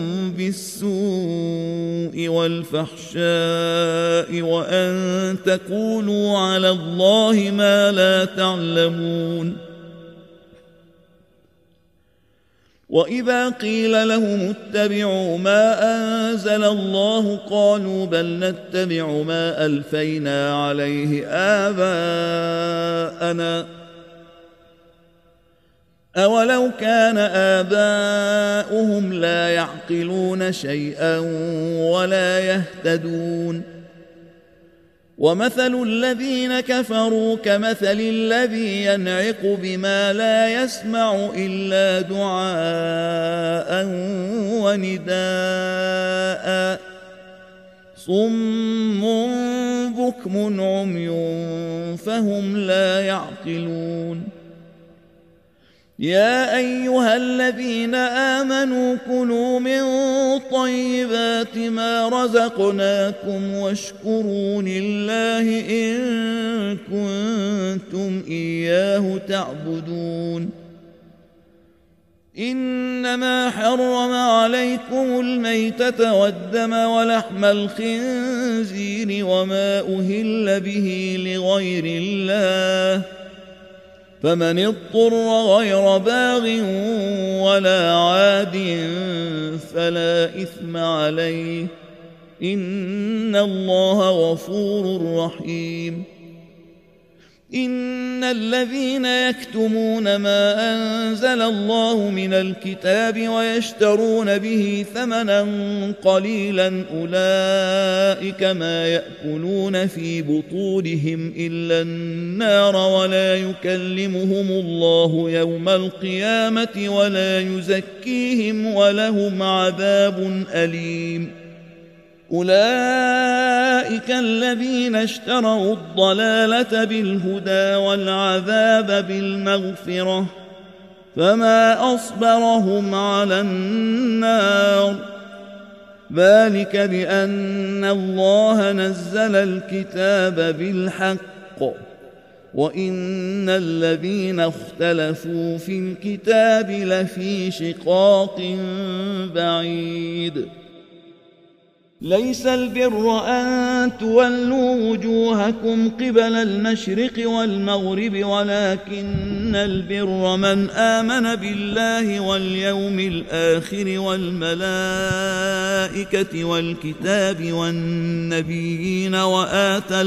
بالسوء والفحشاء وأن تقولوا على الله ما لا تعلمون. وإذا قيل لهم اتبعوا ما أنزل الله قالوا بل نتبع ما ألفينا عليه آباءنا أولو كان آباؤهم لا يعقلون شيئا ولا يهتدون. ومثل الذين كفروا كمثل الذي ينعق بما لا يسمع إلا دعاء ونداء صم بكم عمي فهم لا يعقلون. يا أيها الذين آمنوا كلوا من طيبات ما رزقناكم واشكروا لله إن كنتم إياه تعبدون. إنما حرم عليكم الميتة والدم ولحم الخنزير وما أهل به لغير الله فمن اضطر غير باغ ولا عاد فلا إثم عليه إن الله غفور رحيم. إن الذين يكتمون ما أنزل الله من الكتاب ويشترون به ثمنا قليلا أولئك ما يأكلون في بطونهم إلا النار ولا يكلمهم الله يوم القيامة ولا يزكيهم ولهم عذاب أليم. أولئك الذين اشتروا الضلالة بالهدى والعذاب بالمغفرة فما أصبرهم على النار ذلك بأن الله نزل الكتاب بالحق وإن الذين اختلفوا في الكتاب لفي شقاق بعيد. ليس البر أن تولوا وجوهكم قبل المشرق والمغرب ولكن البر من آمن بالله واليوم الآخر والملائكة والكتاب والنبيين وآتى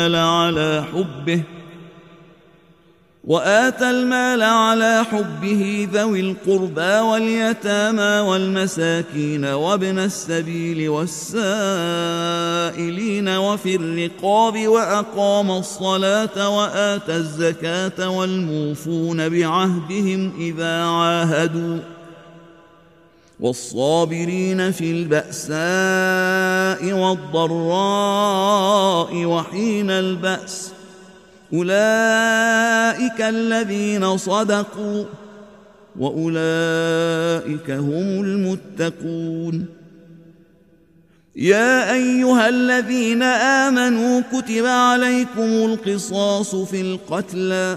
المال على حبه ذوي القربى واليتامى والمساكين وابن السبيل والسائلين وفي الرقاب وأقام الصلاة وآتى الزكاة والموفون بعهدهم إذا عاهدوا والصابرين في البأساء والضراء وحين البأس أولئك الذين صدقوا وأولئك هم المتقون. يا أيها الذين آمنوا كتب عليكم القصاص في القتلى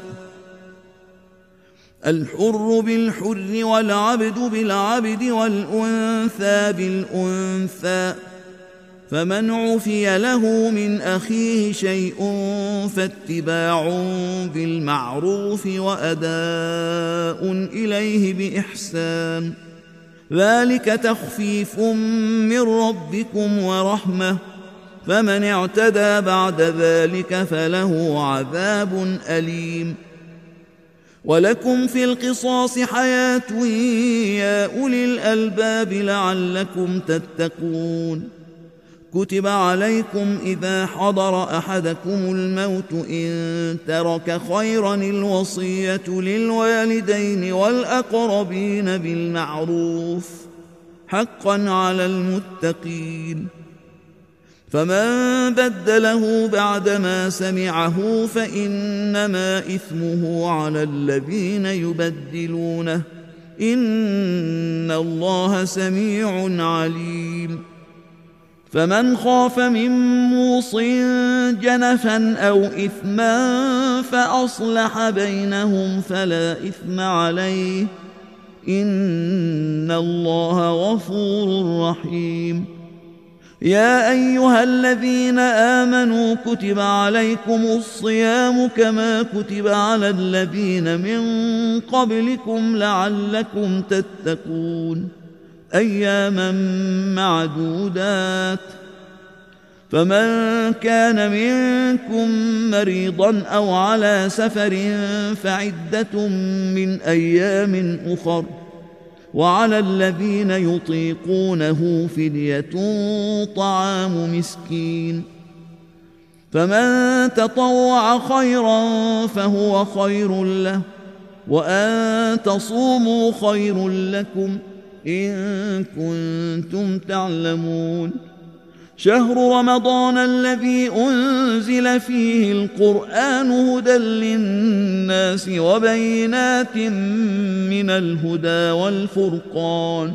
الحر بالحر والعبد بالعبد والأنثى بالأنثى فمن عفي له من أخيه شيء فاتباع بالمعروف وأداء إليه بإحسان ذلك تخفيف من ربكم ورحمة فمن اعتدى بعد ذلك فله عذاب أليم. ولكم في القصاص حياة يا أولي الألباب لعلكم تتقون. كتب عليكم إذا حضر أحدكم الموت إن ترك خيرا الوصية للوالدين والأقربين بالمعروف حقا على المتقين فمن بدله بعدما سمعه فإنما إثمه على الذين يبدلونه إن الله سميع عليم. فمن خاف من موص جنفا أو إثما فأصلح بينهم فلا إثم عليه إن الله غفور رحيم. يا أيها الذين آمنوا كتب عليكم الصيام كما كتب على الذين من قبلكم لعلكم تتقون أياما معدودات فمن كان منكم مريضا أو على سفر فعدة من أيام أخر وعلى الذين يطيقونه فدية طعام مسكين فمن تطوع خيرا فهو خير له وأن تصوموا خير لكم إن كنتم تعلمون. شهر رمضان الذي أنزل فيه القرآن هدى للناس وبينات من الهدى والفرقان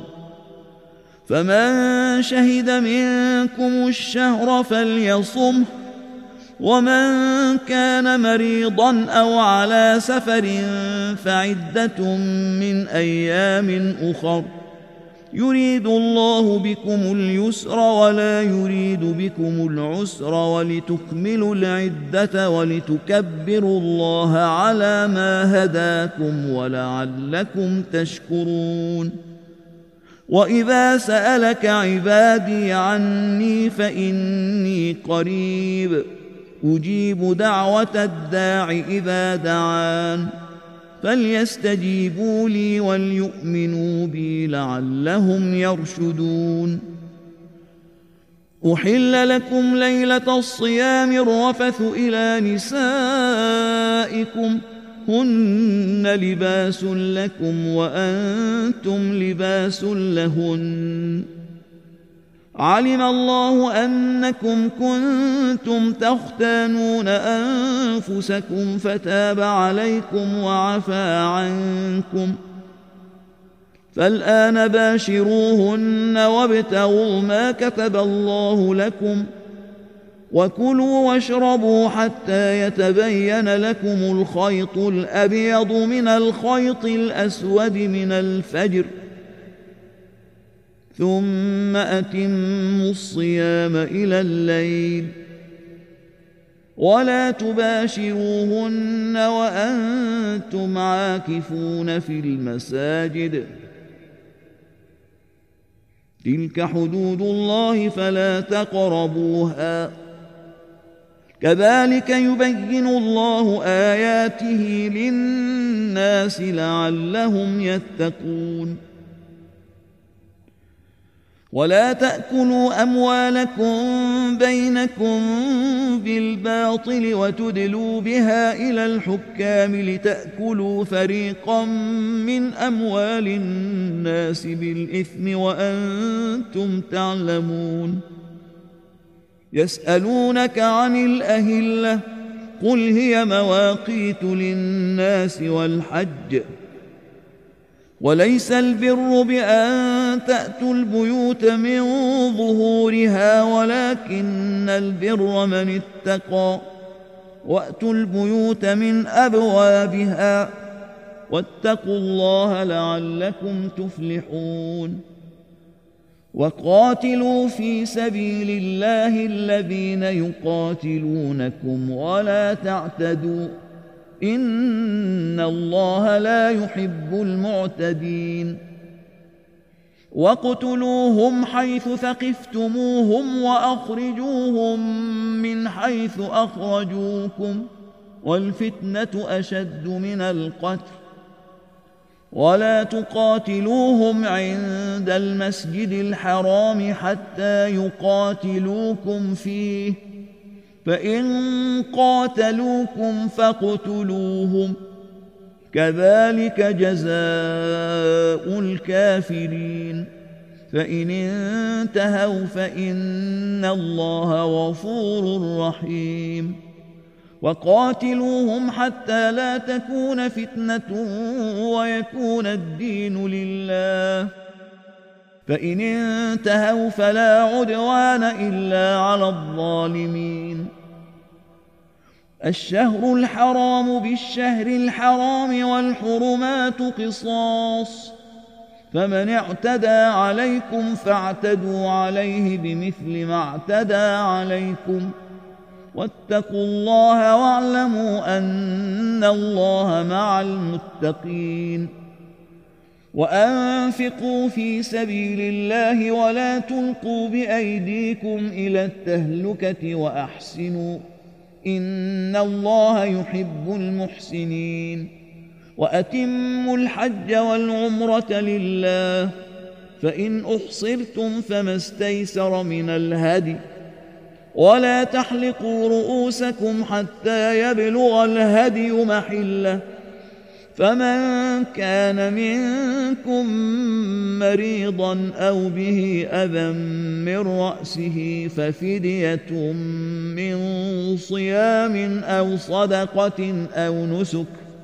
فمن شهد منكم الشهر فليصمه ومن كان مريضا أو على سفر فعدة من أيام أخر يريد الله بكم اليسر ولا يريد بكم العسر ولتكملوا العدة ولتكبروا الله على ما هداكم ولعلكم تشكرون. وإذا سألك عبادي عني فإني قريب أجيب دعوة الداع إذا دعان فليستجيبوا لي وليؤمنوا بي لعلهم يرشدون. أحل لكم ليلة الصيام الرفث إلى نسائكم هن لباس لكم وأنتم لباس لهن علم الله أنكم كنتم تختانون أنفسكم فتاب عليكم وعفى عنكم فالآن باشروهن وابتغوا ما كتب الله لكم وكلوا واشربوا حتى يتبين لكم الخيط الأبيض من الخيط الأسود من الفجر ثم أتموا الصيام إلى الليل ولا تباشروهن وأنتم عاكفون في المساجد تلك حدود الله فلا تقربوها كذلك يبين الله آياته للناس لعلهم يتقون. ولا تأكلوا أموالكم بينكم بالباطل وتدلوا بها إلى الحكام لتأكلوا فريقا من أموال الناس بالإثم وأنتم تعلمون. يسألونك عن الأهلة قل هي مواقيت للناس والحج وليس البر بأن تأتوا البيوت من ظهورها ولكن البر من اتقى وأتوا البيوت من أبوابها واتقوا الله لعلكم تفلحون. وقاتلوا في سبيل الله الذين يقاتلونكم ولا تعتدوا إن الله لا يحب المعتدين. واقتلوهم حيث ثقفتموهم وأخرجوهم من حيث أخرجوكم والفتنة أشد من القتل ولا تقاتلوهم عند المسجد الحرام حتى يقاتلوكم فيه فإن قاتلوكم فاقتلوهم كذلك جزاء الكافرين فإن انتهوا فإن الله غفور رحيم. وقاتلوهم حتى لا تكون فتنة ويكون الدين لله فإن انتهوا فلا عدوان إلا على الظالمين. الشهر الحرام بالشهر الحرام والحرمات قصاص فمن اعتدى عليكم فاعتدوا عليه بمثل ما اعتدى عليكم واتقوا الله واعلموا أن الله مع المتقين. وأنفقوا في سبيل الله ولا تلقوا بأيديكم إلى التهلكة وأحسنوا إن الله يحب المحسنين. وأتموا الحج والعمرة لله فإن أحصرتم فما استيسر من الهدي ولا تحلقوا رؤوسكم حتى يبلغ الهدي محله فمن كان منكم مريضا أو به أذى من رأسه ففدية من صيام أو صدقة أو نسك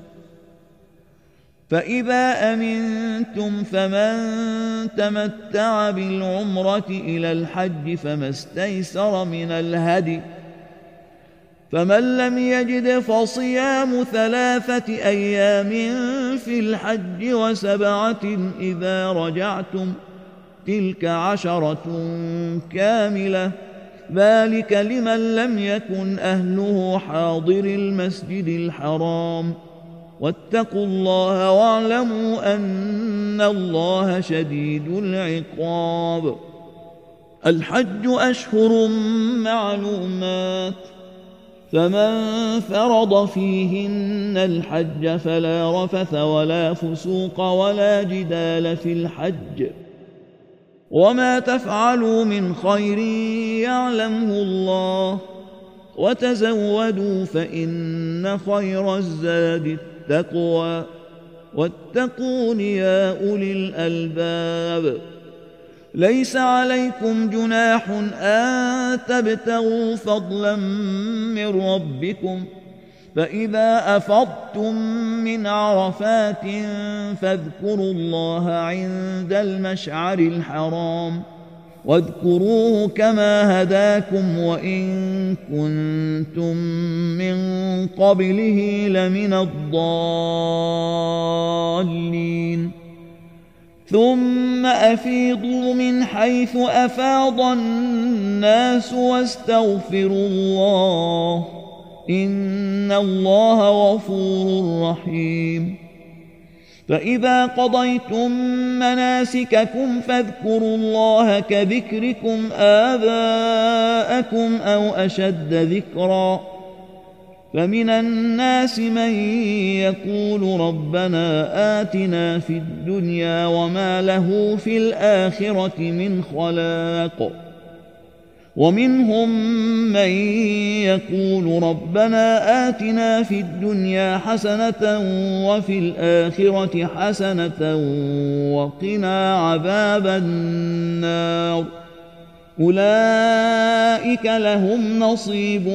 فإذا أمنتم فمن تمتع بالعمرة إلى الحج فما استيسر من الهدي فمن لم يجد فصيام 3 أيام في الحج و7 إذا رجعتم تلك 10 كاملة ذلك لمن لم يكن أهله حاضر المسجد الحرام واتقوا الله واعلموا أن الله شديد العقاب. الحج أشهر معلومات فمن فرض فيهن الحج فلا رفث ولا فسوق ولا جدال في الحج وما تفعلوا من خير يعلمه الله وتزودوا فإن خير الزاد التقوى واتقون يا أولي الألباب. ليس عليكم جناح أن تبتغوا فضلا من ربكم فإذا أفضتم من عرفات فاذكروا الله عند المشعر الحرام واذكروه كما هداكم وإن كنتم من قبله لمن الضالين. ثم أفيضوا من حيث أفاض الناس واستغفروا الله إن الله غفور رحيم. فإذا قضيتم مناسككم فاذكروا الله كذكركم آباءكم أو أشد ذكرا فمن الناس من يقول ربنا آتنا في الدنيا وما له في الآخرة من خلاق ومنهم من يقول ربنا آتنا في الدنيا حسنة وفي الآخرة حسنة وقنا عذاب النار أولئك لهم نصيب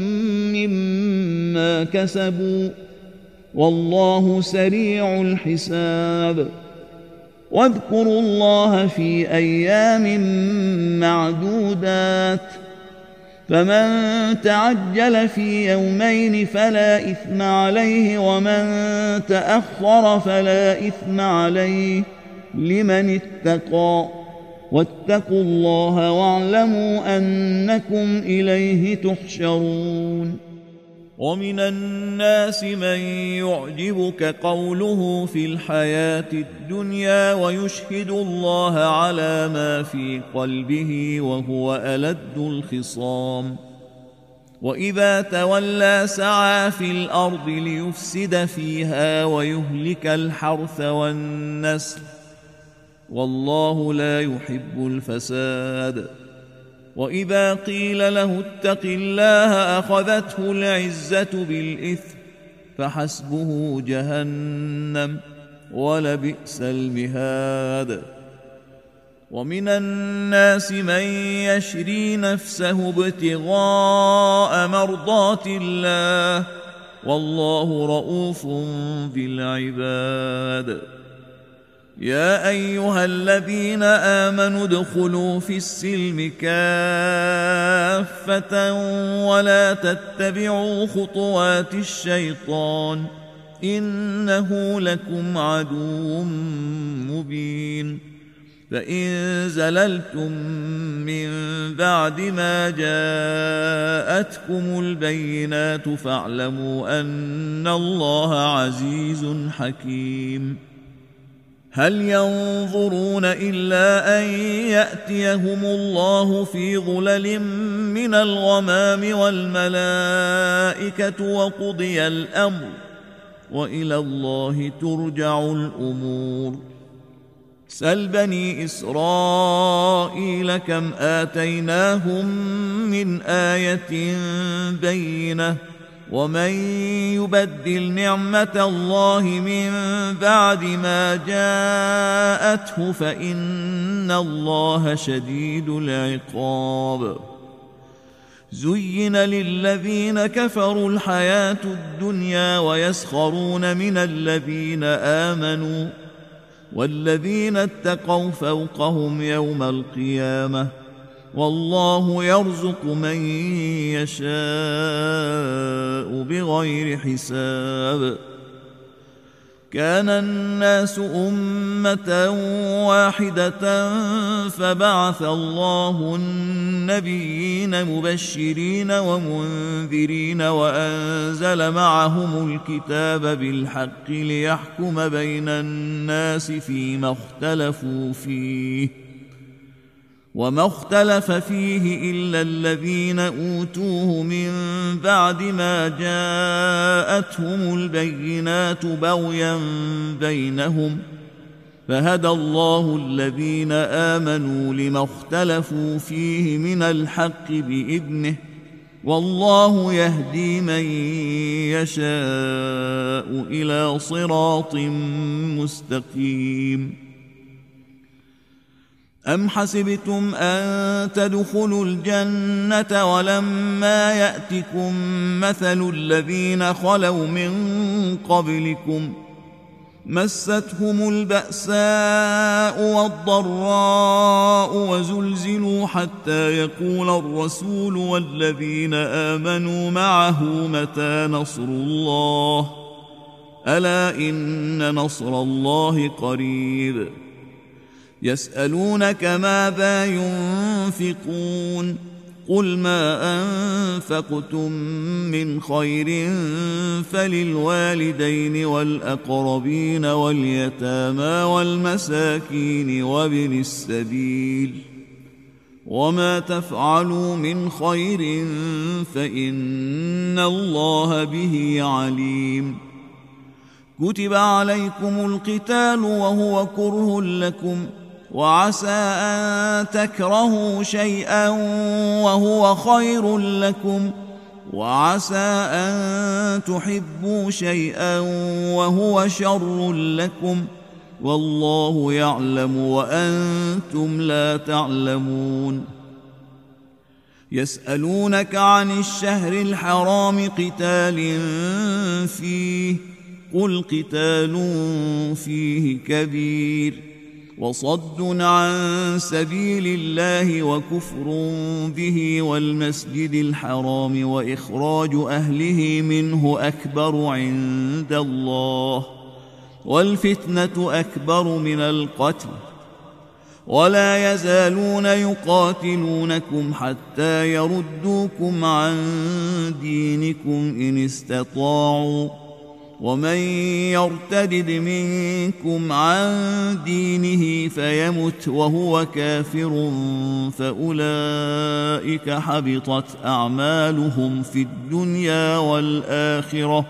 مما كسبوا والله سريع الحساب. واذكروا الله في أيام معدودات فمن تعجل في يومين فلا إثم عليه ومن تأخر فلا إثم عليه لمن اتقى واتقوا الله واعلموا أنكم إليه تحشرون. ومن الناس من يعجبك قوله في الحياة الدنيا ويشهد الله على ما في قلبه وهو ألد الخصام وإذا تولى سعى في الأرض ليفسد فيها ويهلك الحرث والنسل والله لا يحب الفساد. وإذا قيل له اتق الله أخذته العزة بالإثم فحسبه جهنم ولبئس المهاد. ومن الناس من يشري نفسه ابتغاء مرضات الله والله رؤوف بالعباد. يا أيها الذين آمنوا ادخلوا في السلم كافة ولا تتبعوا خطوات الشيطان إنه لكم عدو مبين. فإن زللتم من بعد ما جاءتكم البينات فاعلموا أن الله عزيز حكيم. هل ينظرون إلا أن يأتيهم الله في ظلل من الغمام والملائكة وقضي الأمر وإلى الله ترجع الأمور. سل بني إسرائيل كم آتيناهم من آية بينة ومن يبدل نعمة الله من بعد ما جاءته فإن الله شديد العقاب. زين للذين كفروا الحياة الدنيا ويسخرون من الذين آمنوا والذين اتقوا فوقهم يوم القيامة والله يرزق من يشاء بغير حساب. كان الناس أمة واحدة فبعث الله النبيين مبشرين ومنذرين وأنزل معهم الكتاب بالحق ليحكم بين الناس فيما اختلفوا فيه، وما اختلف فيه إلا الذين أوتوه من بعد ما جاءتهم البينات بغيا بينهم، فهدى الله الذين آمنوا لما اختلفوا فيه من الحق بإذنه، والله يهدي من يشاء إلى صراط مستقيم. أم حسبتم أن تدخلوا الجنة ولما يأتكم مثل الذين خلوا من قبلكم مستهم البأساء والضراء وزلزلوا حتى يقول الرسول والذين آمنوا معه متى نصر الله، ألا إن نصر الله قريب. يسألونك ماذا ينفقون قل ما أنفقتم من خير فللوالدين والأقربين واليتامى والمساكين وابن السبيل، وما تفعلوا من خير فإن الله به عليم. كتب عليكم القتال وهو كره لكم، وعسى أن تكرهوا شيئا وهو خير لكم، وعسى أن تحبوا شيئا وهو شر لكم، والله يعلم وأنتم لا تعلمون. يسألونك عن الشهر الحرام قتال فيه قل قتال فيه كبير، وصد عن سبيل الله وكفر به والمسجد الحرام وإخراج أهله منه أكبر عند الله، والفتنة أكبر من القتل، ولا يزالون يقاتلونكم حتى يردوكم عن دينكم إن استطاعوا، ومن يرتدد منكم عن دينه فيمت وهو كافر فأولئك حبطت أعمالهم في الدنيا والآخرة،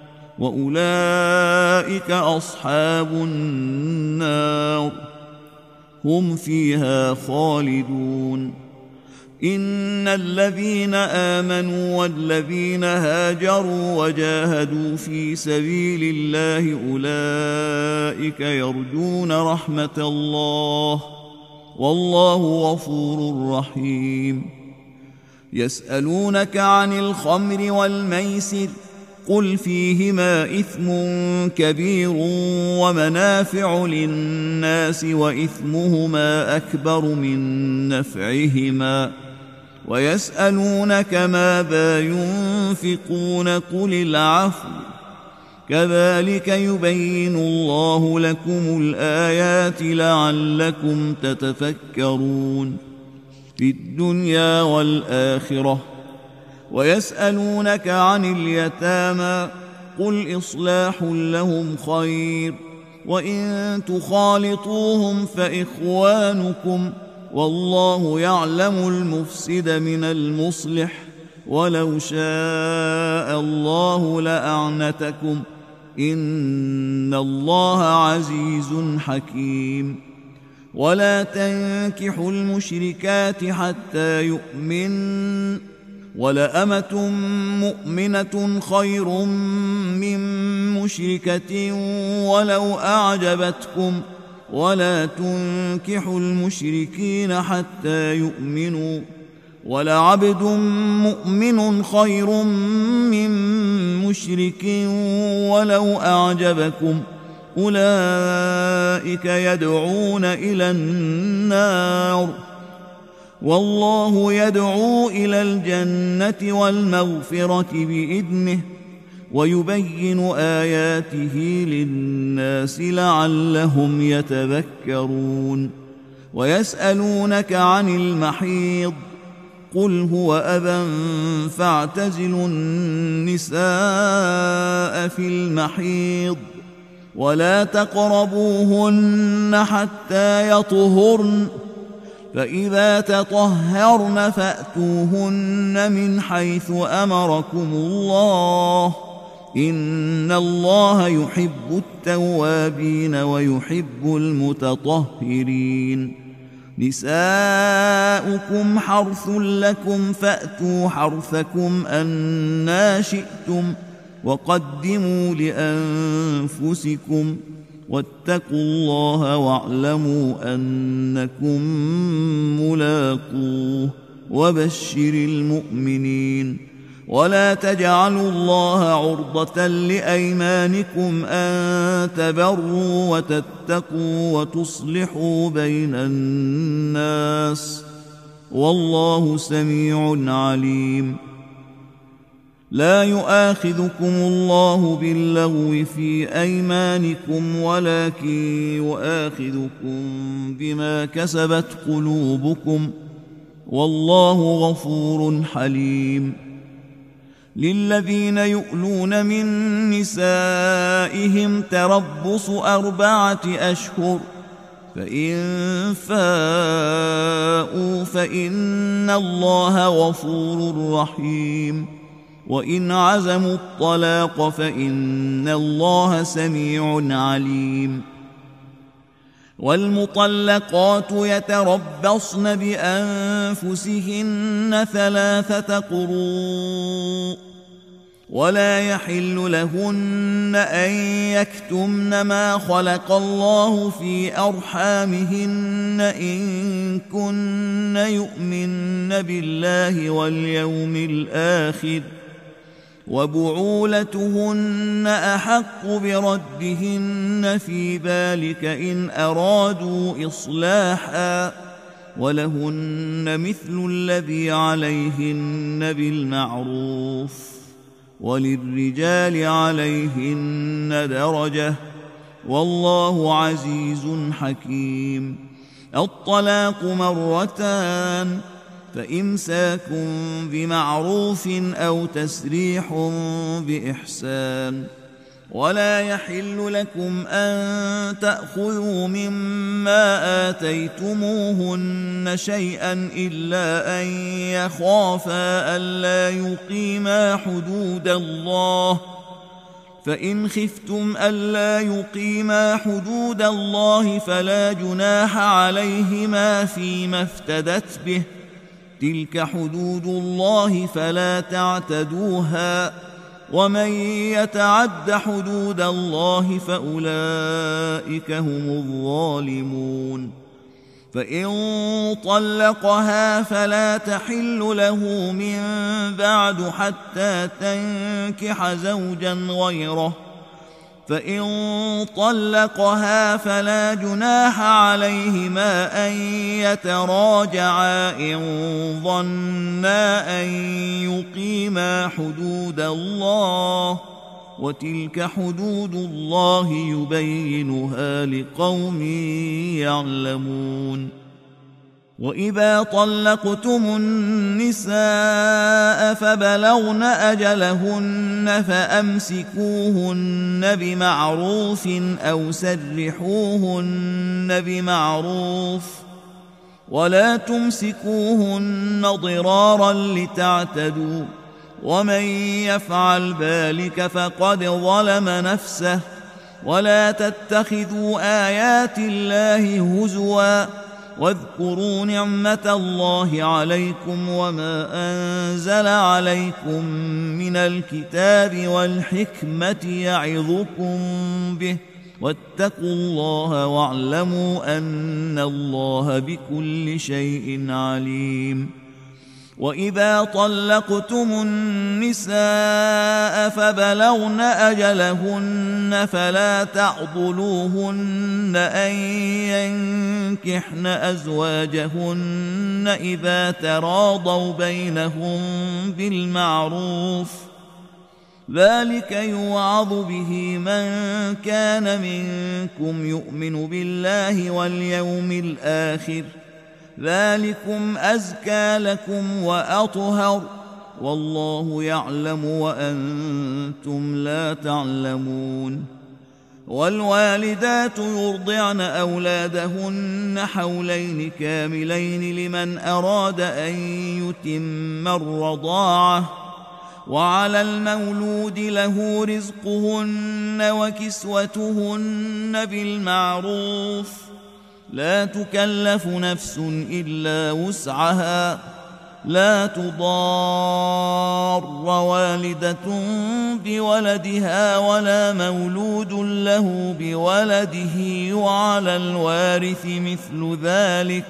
وأولئك أصحاب النار هم فيها خالدون. إن الذين آمنوا والذين هاجروا وجاهدوا في سبيل الله أولئك يرجون رحمة الله، والله غفور رحيم. يسألونك عن الخمر والميسر قل فيهما إثم كبير ومنافع للناس وإثمهما أكبر من نفعهما، ويسألونك ماذا ينفقون قل العفو، كذلك يبين الله لكم الآيات لعلكم تتفكرون في الدنيا والآخرة. ويسألونك عن اليتامى قل إصلاح لهم خير، وإن تخالطوهم فإخوانكم، والله يعلم المفسد من المصلح، ولو شاء الله لأعنتكم، إن الله عزيز حكيم. ولا تنكحوا المشركات حتى يؤمن، ولأمة مؤمنة خير من مشركة ولو أعجبتكم، ولا تنكحوا المشركين حتى يؤمنوا، ولعبد مؤمن خير من مشرك ولو أعجبكم، أولئك يدعون إلى النار، والله يدعو إلى الجنة والمغفرة بإذنه ويبين آياته للناس لعلهم يتذكرون ويسألونك عن المحيض قل هو أذى فاعتزلوا النساء في المحيض ولا تقربوهن حتى يطهرن فإذا تطهرن فأتوهن من حيث أمركم الله إن الله يحب التوابين ويحب المتطهرين نساؤكم حرث لكم فأتوا حرثكم أنى شئتم وقدموا لأنفسكم واتقوا الله واعلموا أنكم ملاقوه وبشر المؤمنين ولا تجعلوا الله عرضة لأيمانكم أن تبروا وتتقوا وتصلحوا بين الناس والله سميع عليم لا يؤاخذكم الله باللغو في أيمانكم ولكن يؤاخذكم بما كسبت قلوبكم والله غفور حليم للذين يؤلون من نسائهم تربص 4 أشهر فإن فاءوا فإن الله غفور رحيم وإن عزموا الطلاق فإن الله سميع عليم والمطلقات يتربصن بأنفسهن 3 قروء ولا يحل لهن أن يكتمن ما خلق الله في أرحامهن إن كن يؤمن بالله واليوم الآخر وبعولتهن أحق بردهن في ذلك إن أرادوا إصلاحا ولهن مثل الذي عليهن بالمعروف وللرجال عليهن درجة والله عزيز حكيم الطلاق 2 فإمساك بمعروف أو تسريح بإحسان ولا يحل لكم أن تأخذوا مما آتيتموهن شيئا إلا أن يخافا ألا يقيما حدود الله فإن خفتم ألا يقيما حدود الله فلا جناح عليهما فيما افتدت به تلك حدود الله فلا تعتدوها ومن يتعد حدود الله فأولئك هم الظالمون فإن طلقها فلا تحل له من بعد حتى تنكح زوجا غيره فإن طلقها فلا جناح عليهما أن يتراجعا إن ظنا أن يقيما حدود الله وتلك حدود الله يبينها لقوم يعلمون وإذا طلقتم النساء فبلغن أجلهن فأمسكوهن بمعروف أو سرحوهن بمعروف ولا تمسكوهن ضرارا لتعتدوا ومن يفعل ذلك فقد ظلم نفسه ولا تتخذوا آيات الله هزوا واذكروا نعمة الله عليكم وما أنزل عليكم من الكتاب والحكمة يعظكم به واتقوا الله واعلموا أن الله بكل شيء عليم وإذا طلقتم النساء فبلغن أجلهن فلا تعضلوهن أن ينكحن أزواجهن إذا تراضوا بينهم بالمعروف، ذلك يوعظ به من كان منكم يؤمن بالله واليوم الآخر، ذلكم أزكى لكم وأطهر، والله يعلم وأنتم لا تعلمون. والوالدات يرضعن أولادهن حولين كاملين لمن أراد أن يتم الرضاعة، وعلى المولود له رزقهن وكسوتهن بالمعروف، لا تكلف نفس إلا وسعها، لا تضار والدة بولدها ولا مولود له بولده، وعلى الوارث مثل ذلك،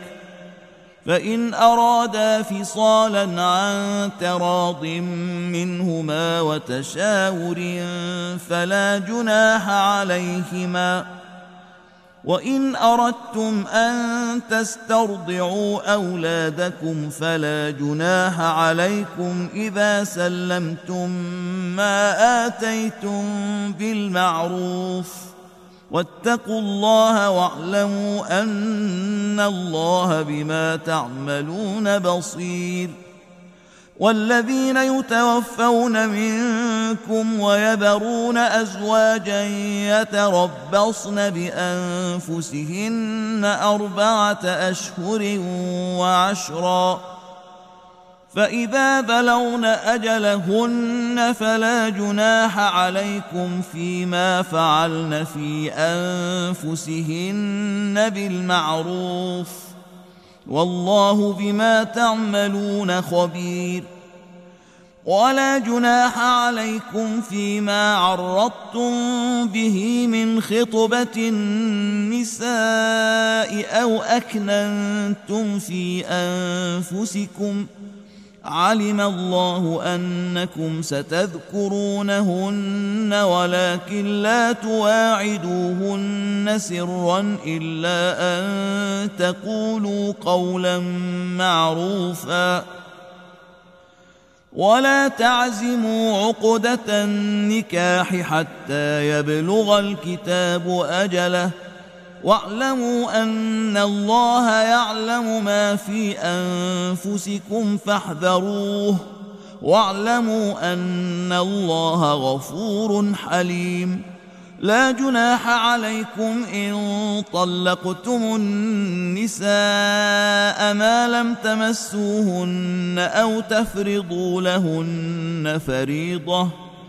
فإن أرادا فصالا عن تراض منهما وتشاور فلا جناح عليهما. وإن أردتم أن تسترضعوا أولادكم فلا جناح عليكم إذا سلمتم ما آتيتم بالمعروف، واتقوا الله واعلموا أن الله بما تعملون بصير. والذين يتوفون منكم ويذرون أزواجا يتربصن بأنفسهن 4 أشهر وعشرا، فإذا بلغن أجلهن فلا جناح عليكم فيما فعلن في أنفسهن بالمعروف، والله بما تعملون خبير. ولا جناح عليكم فيما عرضتم به من خطبة النساء أو أكننتم في أنفسكم، علم الله أنكم ستذكرونهن ولكن لا تواعدوهن سرا إلا أن تقولوا قولا معروفا، ولا تعزموا عقدة النكاح حتى يبلغ الكتاب أجله، واعلموا أن الله يعلم ما في أنفسكم فاحذروه، واعلموا أن الله غفور حليم. لا جناح عليكم إن طلقتم النساء ما لم تمسوهن أو تفرضوا لهن فريضة،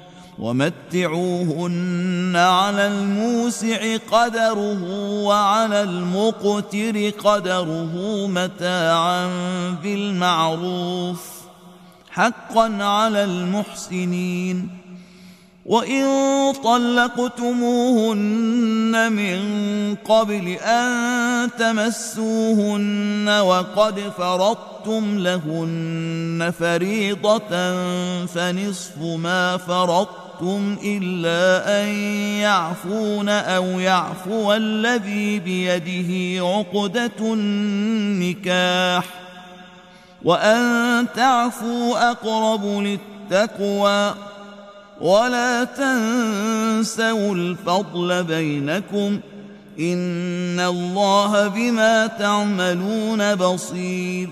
ومتعوهن على الموسع قدره وعلى المقتر قدره متاعا بالمعروف، حقا على المحسنين. وإن طلقتموهن من قبل أن تمسوهن وقد فرضتم لهن فريضة فنصف ما فرضتم إلا أن يعفون أو يعفو الذي بيده عقدة النكاح، وأن تعفوا أقرب للتقوى، ولا تنسوا الفضل بينكم، إن الله بما تعملون بصير.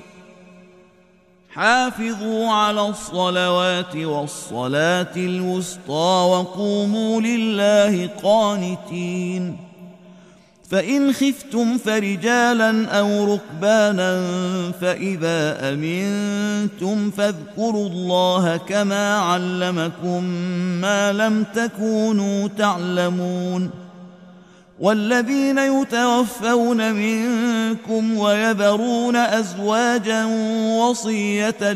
حافظوا على الصلوات والصلاة الوسطى وقوموا لله قانتين. فإن خفتم فرجالا أو ركبانا فإذا أمنتم فاذكروا الله كما علمكم ما لم تكونوا تعلمون. والذين يتوفون منكم ويذرون أزواجا وصية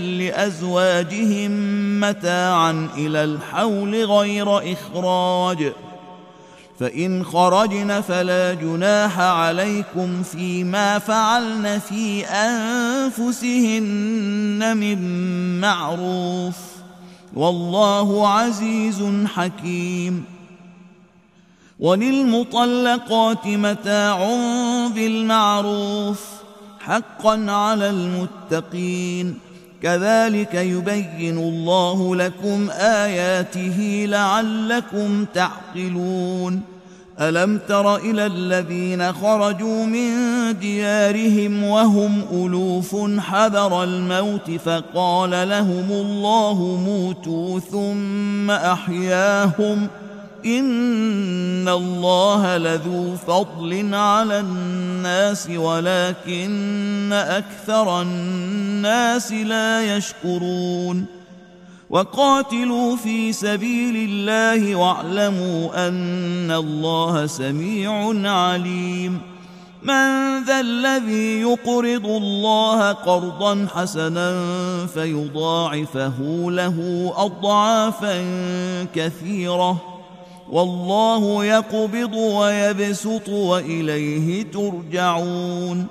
لأزواجهم متاعا إلى الحول غير إخراج، فإن خرجن فلا جناح عليكم فيما فعلن في أنفسهن من معروف، والله عزيز حكيم. وللمطلقات متاع بالمعروف حقا على المتقين، كذلك يبين الله لكم آياته لعلكم تعقلون. ألم تر إلى الذين خرجوا من ديارهم وهم ألوف حذر الموت فقال لهم الله موتوا ثم أحياهم، إن الله لذو فضل على الناس ولكن أكثر الناس لا يشكرون. وقاتلوا في سبيل الله واعلموا أن الله سميع عليم. من ذا الذي يقرض الله قرضا حسنا فيضاعفه له أضعافا كثيرة، والله يقبض ويبسط وإليه ترجعون.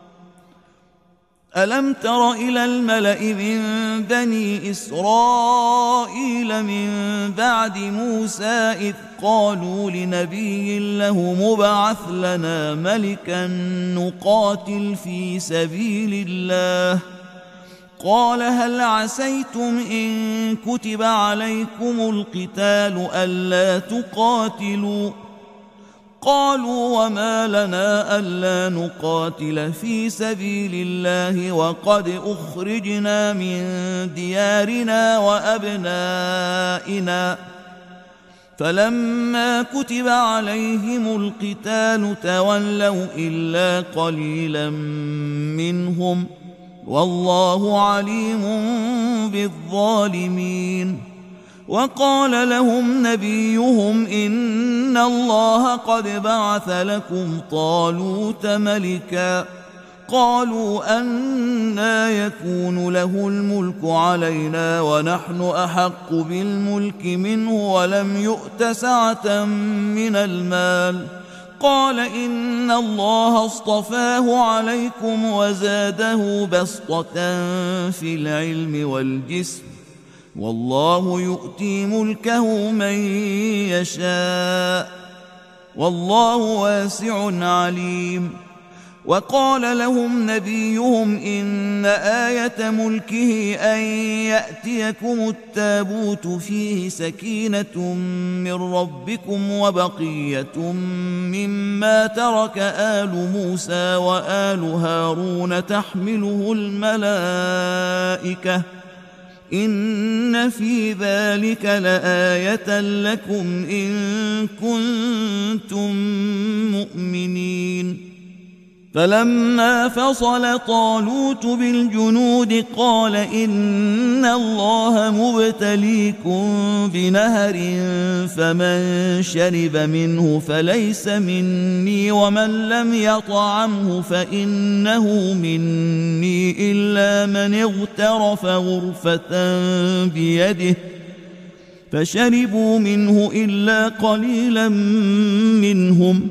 ألم تر إلى الملأ من بني إسرائيل من بعد موسى إذ قالوا لنبي له مبعث لنا ملكا نقاتل في سبيل الله، قال هل عسيتم إن كتب عليكم القتال ألا تقاتلوا؟ قالوا وما لنا ألا نقاتل في سبيل الله وقد أخرجنا من ديارنا وأبنائنا. فلما كتب عليهم القتال تولوا إلا قليلا منهم، والله عليم بالظالمين. وقال لهم نبيهم إن الله قد بعث لكم طالوت ملكا، قالوا أنى يكون له الملك علينا ونحن أحق بالملك منه ولم يؤت سعة من المال، قال إن الله اصطفاه عليكم وزاده بسطة في العلم والجسم، والله يؤتي ملكه من يشاء، والله واسع عليم. وقال لهم نبيهم إن آية ملكه أن يأتيكم التابوت فيه سكينة من ربكم وبقية مما ترك آل موسى وآل هارون تحمله الملائكة، إن في ذلك لآية لكم إن كنتم مؤمنين. فلما فصل طالوت بالجنود قال إن الله مبتليكم بنهر فمن شرب منه فليس مني ومن لم يطعمه فإنه مني إلا من اغترف غرفة بيده، فشربوا منه إلا قليلا منهم.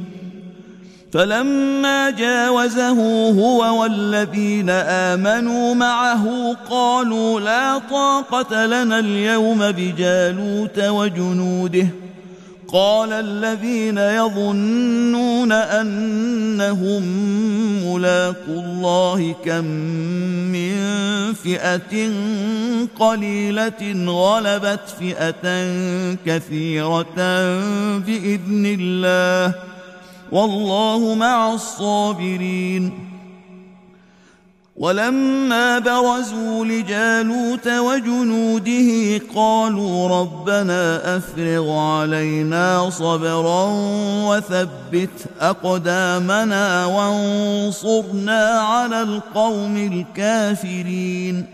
فلما جاوزه هو والذين آمنوا معه قالوا لا طاقة لنا اليوم بجالوت وجنوده، قال الذين يظنون أنهم ملاقو الله كم من فئة قليلة غلبت فئة كثيرة بإذن الله، والله مع الصابرين. ولما برزوا لجالوت وجنوده قالوا ربنا أفرغ علينا صبرا وثبت أقدامنا وانصرنا على القوم الكافرين.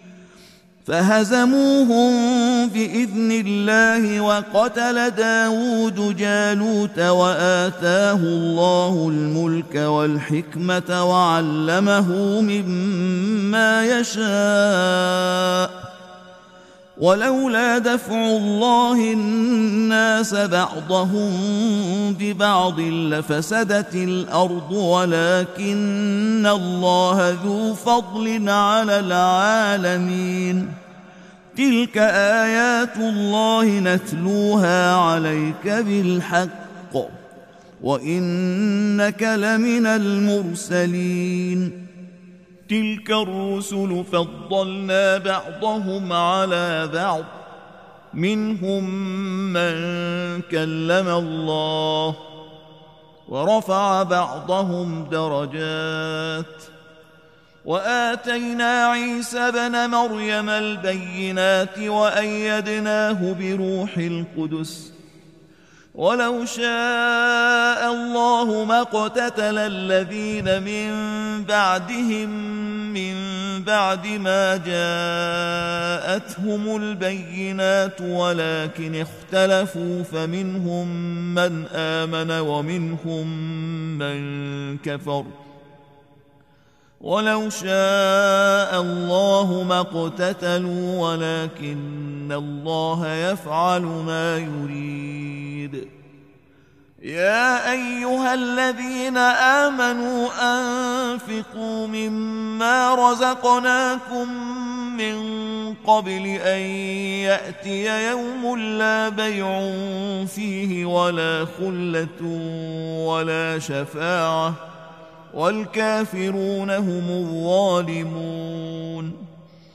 فهزموهم بإذن الله وقتل داود جالوت وآتاه الله الملك والحكمة وعلمه مما يشاء، ولولا دفع الله الناس بعضهم ببعض لفسدت الأرض ولكن الله ذو فضل على العالمين. تلك آيات الله نتلوها عليك بالحق وإنك لمن المرسلين. تلك الرسل فضلنا بعضهم على بعض منهم من كلم الله ورفع بعضهم درجات وآتينا عيسى ابن مريم البينات وأيدناه بروح القدس ولو شاء الله ما اقتتل الذين من بعدهم من بعد ما جاءتهم البينات ولكن اختلفوا فمنهم من آمن ومنهم من كفر ولو شاء الله ما اقتتلوا ولكن الله يفعل ما يريد. يا أيها الذين آمنوا أنفقوا مما رزقناكم من قبل أن يأتي يوم لا بيع فيه ولا خلة ولا شفاعة والكافرون هم الظالمون.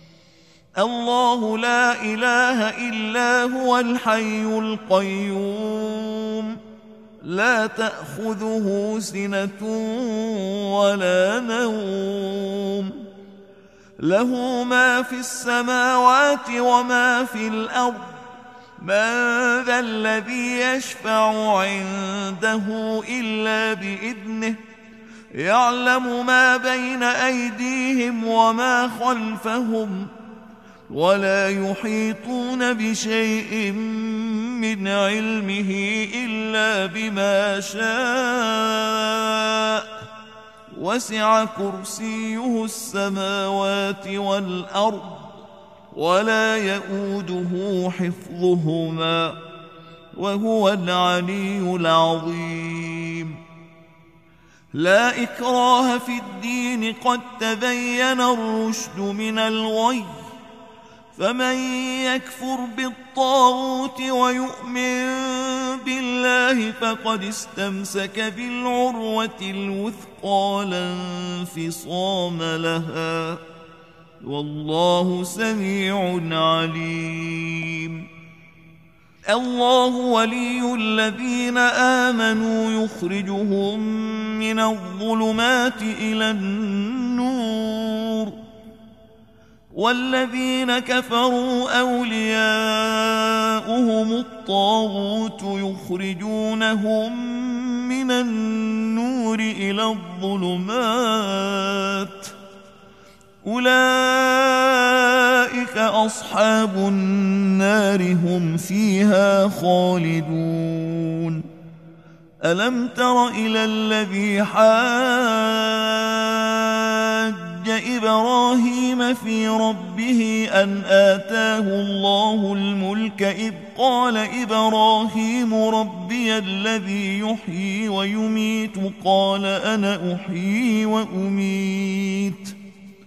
الله لا إله إلا هو الحي القيوم لا تأخذه سنة ولا نوم له ما في السماوات وما في الأرض من ذا الذي يشفع عنده إلا بإذنه يعلم ما بين أيديهم وما خلفهم ولا يحيطون بشيء من علمه إلا بما شاء وسع كرسيه السماوات والأرض ولا يؤوده حفظهما وهو العلي العظيم. لا إكراه في الدين قد تبين الرشد من الغي فمن يكفر بالطاغوت ويؤمن بالله فقد استمسك بالعروة الوثقى لا انفصام لها والله سميع عليم. الله ولي الذين آمنوا يخرجهم من الظلمات إلى النور والذين كفروا أولياؤهم الطاغوت يخرجونهم من النور إلى الظلمات أولئك أصحاب النار هم فيها خالدون. ألم تر إلى الذي حاج إبراهيم في ربه أن آتاه الله الملك إذ قال إبراهيم ربي الذي يحيي ويميت قال أنا أحيي وأميت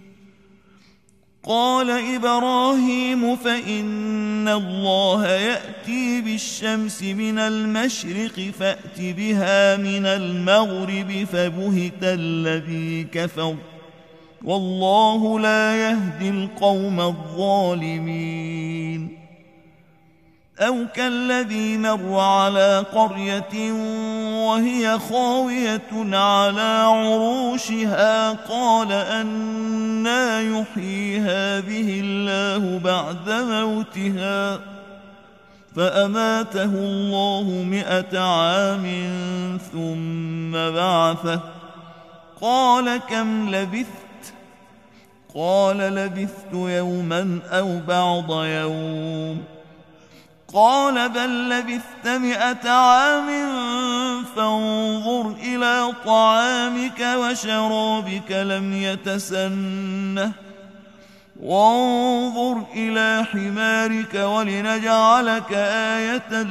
قال إبراهيم فإن الله يأتي بالشمس من المشرق فأت بها من المغرب فبهت الذي كفر والله لا يهدي القوم الظالمين. أو كالذي مر على قرية وهي خاوية على عروشها قال أنى يحيي هذه الله بعد موتها فأماته الله 100 عام ثم بعثه قال كم لبثت قال لبثت يوما أو بعض يوم قال بل لبثت 100 عام فانظر إلى طعامك وشرابك لم يتسنه وانظر إلى حمارك ولنجعلك آية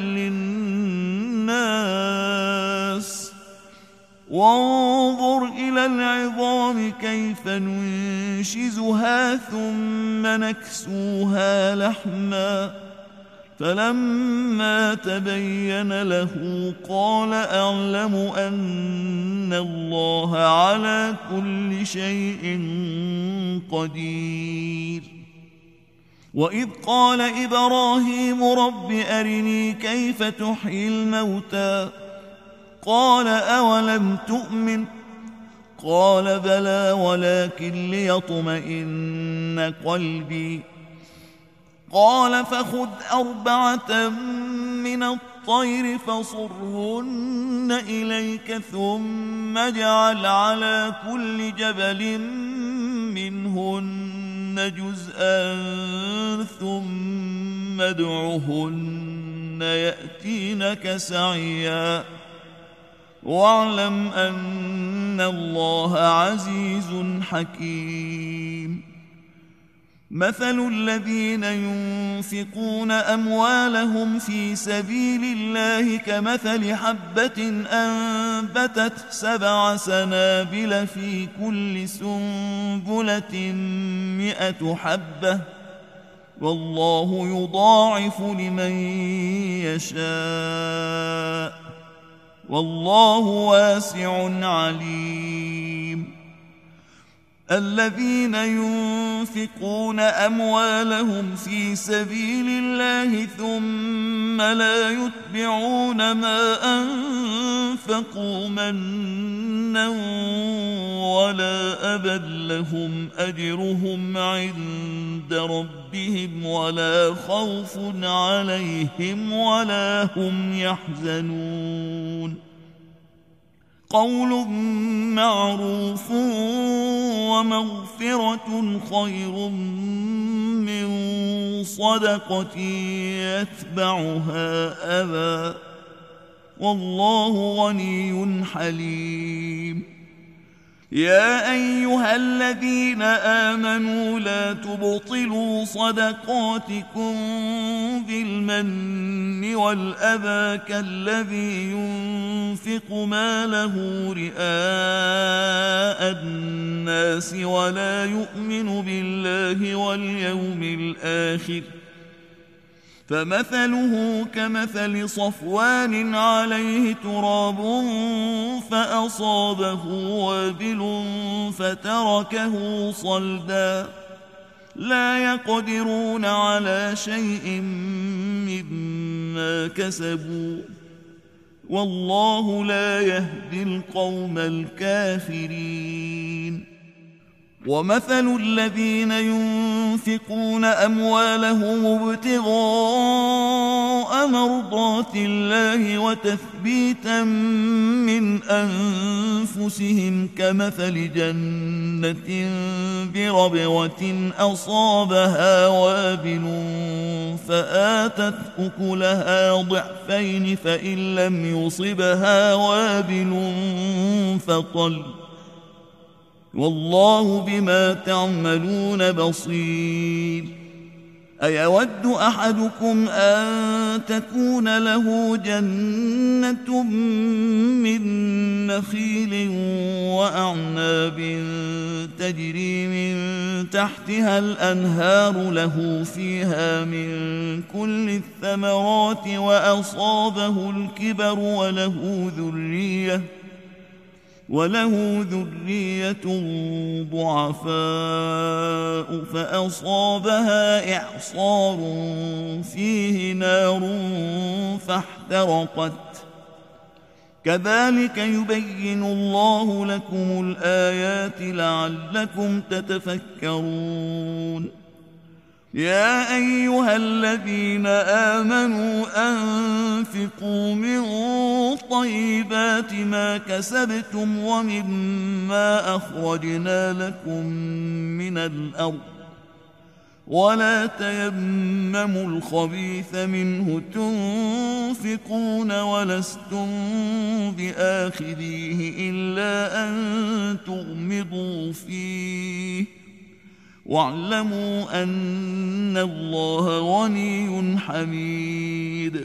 للناس وانظر إلى العظام كيف ننشزها ثم نكسوها لحما فلما تبين له قال أعلم أن الله على كل شيء قدير. وإذ قال إبراهيم رب أرني كيف تحيي الموتى قال أولم تؤمن قال بلى ولكن ليطمئن قلبي قال فخذ 4 من الطير فصرهن إليك ثم اجعل على كل جبل منهن جزءا ثم ادعهن يأتينك سعيا واعلم أن الله عزيز حكيم. مثل الذين ينفقون أموالهم في سبيل الله كمثل حبة أنبتت 7 سنابل في كل سنبلة 100 حبة والله يضاعف لمن يشاء والله واسع عليم. الذين ينفقون أموالهم في سبيل الله ثم لا يتبعون ما أنفقوا منا ولا أبا لهم أجرهم عند ربهم ولا خوف عليهم ولا هم يحزنون. قول معروف ومغفرة خير من صدقة يتبعها أذى والله غني حليم. يا أيها الذين آمنوا لا تبطلوا صدقاتكم بالمن والأذى كالذي ينفق ماله رئاء الناس ولا يؤمن بالله واليوم الآخر فمثله كمثل صفوان عليه تراب فأصابه وابل فتركه صلدا لا يقدرون على شيء مما كسبوا والله لا يهدي القوم الكافرين. ومثل الذين ينفقون أموالهم ابتغاء مرضات الله وتثبيتا من أنفسهم كمثل جنة بربوة أصابها وابل فآتت أكلها ضعفين فإن لم يصبها وابل فطل والله بما تعملون بصير. أيود أحدكم أن تكون له جنة من نخيل وأعناب تجري من تحتها الأنهار له فيها من كل الثمرات وأصابه الكبر وله ذرية ضعفاء فأصابها إعصار فيه نار فاحترقت كذلك يبين الله لكم الآيات لعلكم تتفكرون. يا أيها الذين آمنوا أنفقوا من طيبات ما كسبتم ومما أخرجنا لكم من الأرض ولا تيمموا الخبيث منه تنفقون ولستم بآخذيه إلا أن تغمضوا فيه واعلموا أن الله غني حميد.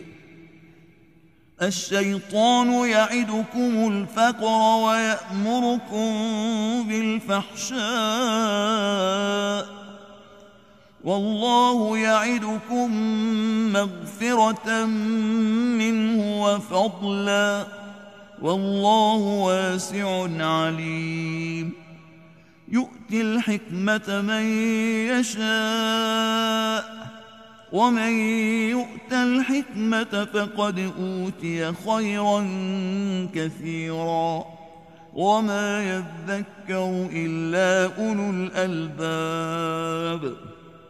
الشيطان يعدكم الفقر ويأمركم بالفحشاء والله يعدكم مغفرة منه وفضلا والله واسع عليم. يؤتي الحكمة من يشاء ومن يؤت الحكمة فقد أوتي خيرا كثيرا وما يذكر إلا أولو الألباب.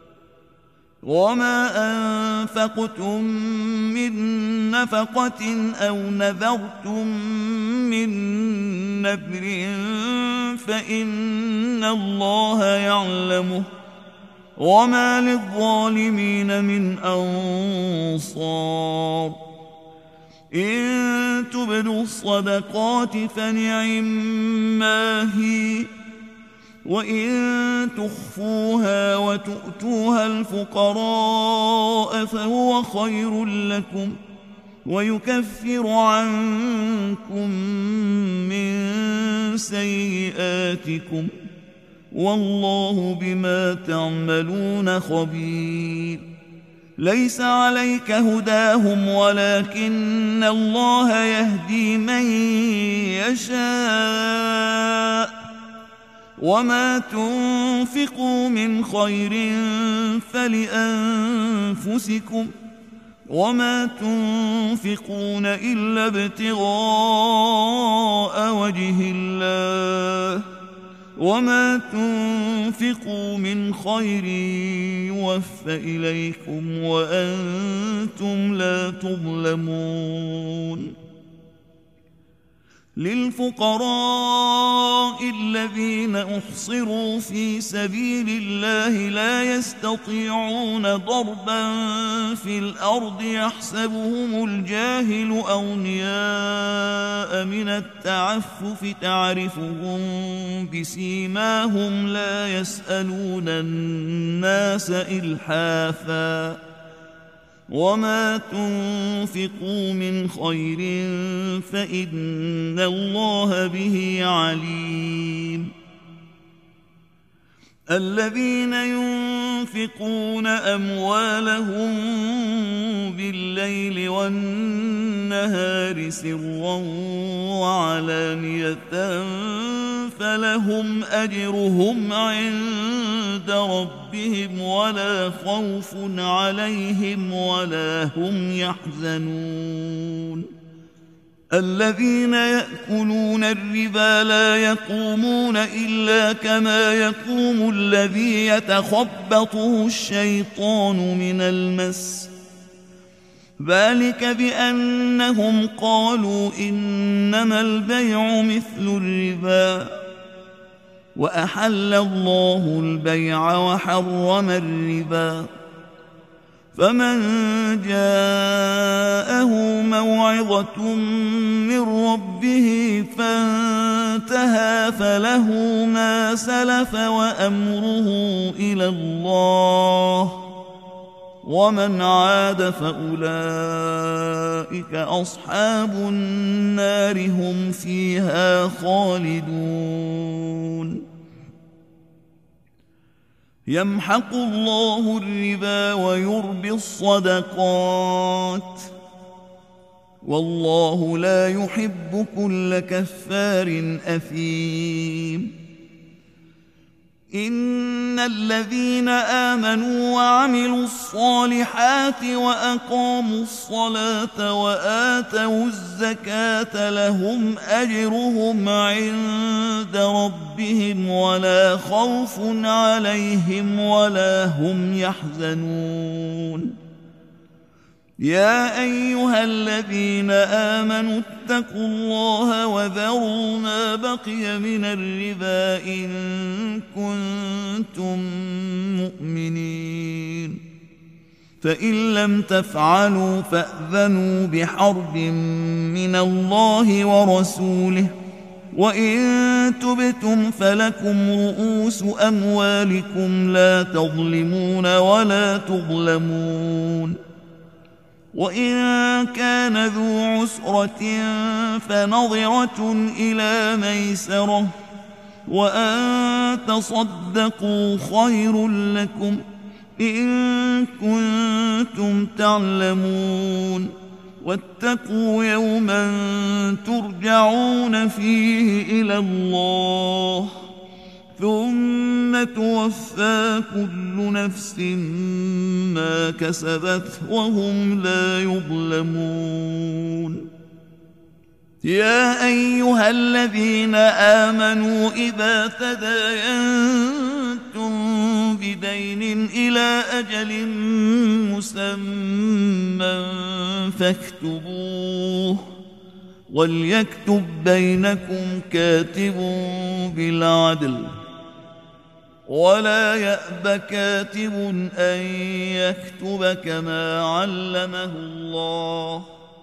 وما أنفقتم من نفقة أو نذرتم من نذر فإن الله يعلمه وما للظالمين من أنصار. إن تبدوا الصدقات فنعما هي وإن تخفوها وتؤتوها الفقراء فهو خير لكم ويكفر عنكم من سيئاتكم والله بما تعملون خبير. ليس عليك هداهم ولكن الله يهدي من يشاء وما تنفقوا من خير فلأنفسكم وما تنفقون إلا ابتغاء وجه الله وما تنفقوا من خير يوفى إليكم وأنتم لا تظلمون. للفقراء الذين أحصروا في سبيل الله لا يستطيعون ضربا في الأرض يحسبهم الجاهل أغنياء من التعفف تعرفهم بسيماهم لا يسألون الناس إلحافا وما تنفقوا من خير فإن الله به عليم. الذين ينفقون أموالهم بالليل والنهار سرا وعلانية فلهم أجرهم عند ربهم ولا خوف عليهم ولا هم يحزنون. الذين يأكلون الربا لا يقومون إلا كما يقوم الذي يتخبطه الشيطان من المس ذلك بأنهم قالوا إنما البيع مثل الربا وأحل الله البيع وحرم الربا. فمن جاءه موعظة من ربه فانتهى فله ما سلف وأمره إلى الله ومن عاد فأولئك أصحاب النار هم فيها خالدون. يمحق الله الربا ويربي الصدقات والله لا يحب كل كفار أثيم. إن الذين آمنوا وعملوا الصالحات وأقاموا الصلاة وآتوا الزكاة لهم أجرهم عند ربهم ولا خوف عليهم ولا هم يحزنون. يا أيها الذين آمنوا اتقوا الله وذروا ما بقي من الربا إن كنتم مؤمنين فإن لم تفعلوا فأذنوا بحرب من الله ورسوله وإن تبتم فلكم رؤوس أموالكم لا تظلمون ولا تظلمون. وإن كان ذو عسرة فنظرة إلى ميسرة وأن تصدقوا خير لكم إن كنتم تعلمون. واتقوا يوما ترجعون فيه إلى الله ثم توفى كل نفس ما كسبت وهم لا يظلمون. يا أيها الذين آمنوا إذا تداينتم بدين إلى أجل مسمى فاكتبوه وليكتب بينكم كاتب بالعدل ولا يأب كاتب أن يكتب كما علمه الله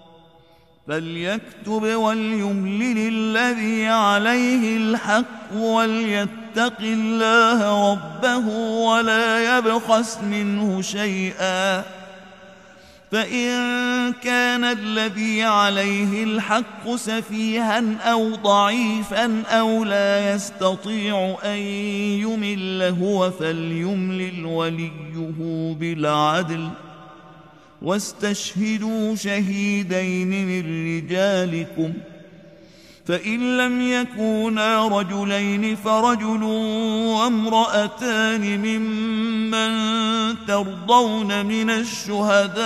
فليكتب وليملل الذي عليه الحق وليتق الله ربه ولا يبخس منه شيئا فإن كان الذي عليه الحق سفيها أو ضعيفا أو لا يستطيع أن يمل هو فليملل وليه بالعدل واستشهدوا شهيدين من رجالكم فإن لم يكونا رجلين فرجل وامرأتان ممن ترضون من الشهداء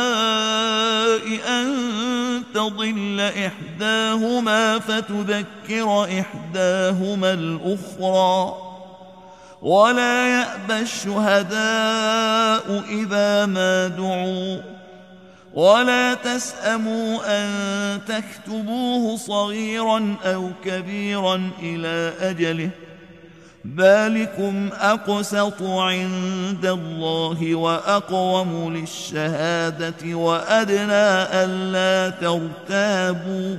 أن تضل إحداهما فتذكر إحداهما الأخرى ولا يأبى الشهداء إذا ما دعوا ولا تسأموا أن تكتبوه صغيرا أو كبيرا إلى أجله ذلكم أقسط عند الله وأقوم للشهادة وأدنى ألا ترتابوا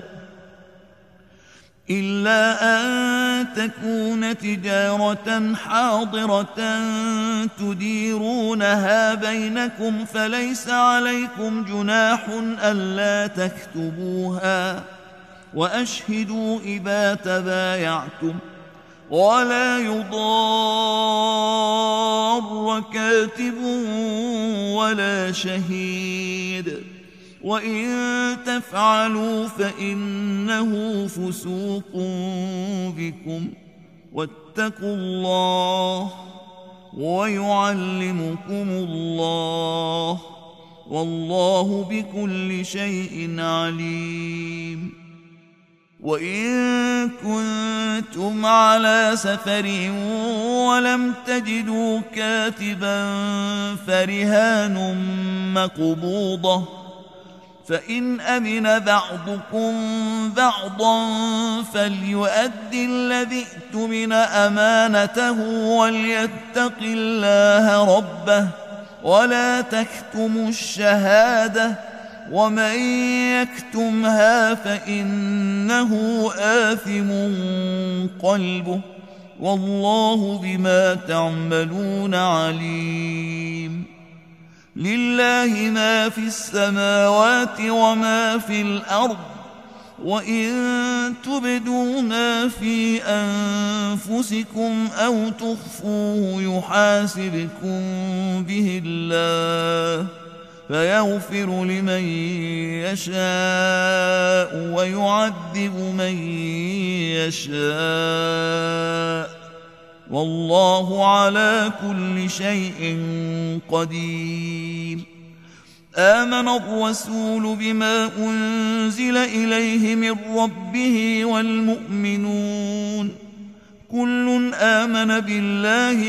إلا أن تكون تجارة حاضرة تديرونها بينكم فليس عليكم جناح ألا تكتبوها وأشهدوا إذا تبايعتم ولا يضار كاتب ولا شهيد وإن تفعلوا فإنه فسوق بكم واتقوا الله ويعلمكم الله والله بكل شيء عليم. وإن كنتم على سفر ولم تجدوا كاتبا فرهان مقبوضة فإن أمن بعضكم بعضا فليؤدي الذي اؤتمن أمانته وليتق الله ربه ولا تكتموا الشهادة ومن يكتمها فإنه آثم قلبه والله بما تعملون عليم. لله ما في السماوات وما في الأرض وإن تبدوا ما في أنفسكم أو تخفوه يحاسبكم به الله فيغفر لمن يشاء ويعذب من يشاء والله على كل شيء قدير. آمن الرسول بما أنزل إليه من ربه والمؤمنون كل آمن بالله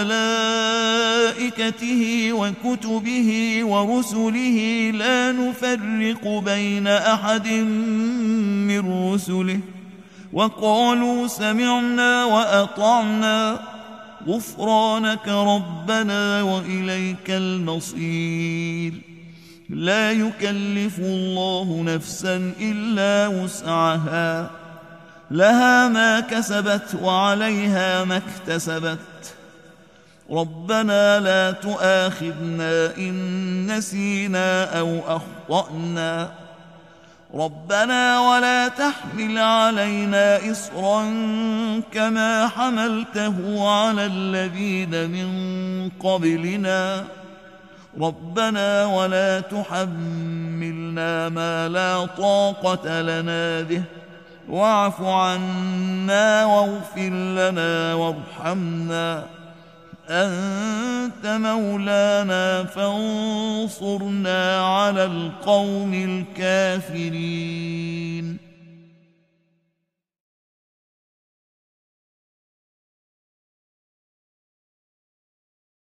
وملائكته وكتبه ورسله لا نفرق بين أحد من رسله وقالوا سمعنا وأطعنا غفرانك ربنا وإليك المصير. لا يكلف الله نفسا إلا وسعها لها ما كسبت وعليها ما اكتسبت. ربنا لا تؤاخذنا إن نسينا أو أخطأنا. ربنا ولا تحمل علينا إصرا كما حملته على الذين من قبلنا. ربنا ولا تحملنا ما لا طاقة لنا به واعف عنا واغفر لنا وارحمنا أنت مولانا فانصرنا على القوم الكافرين.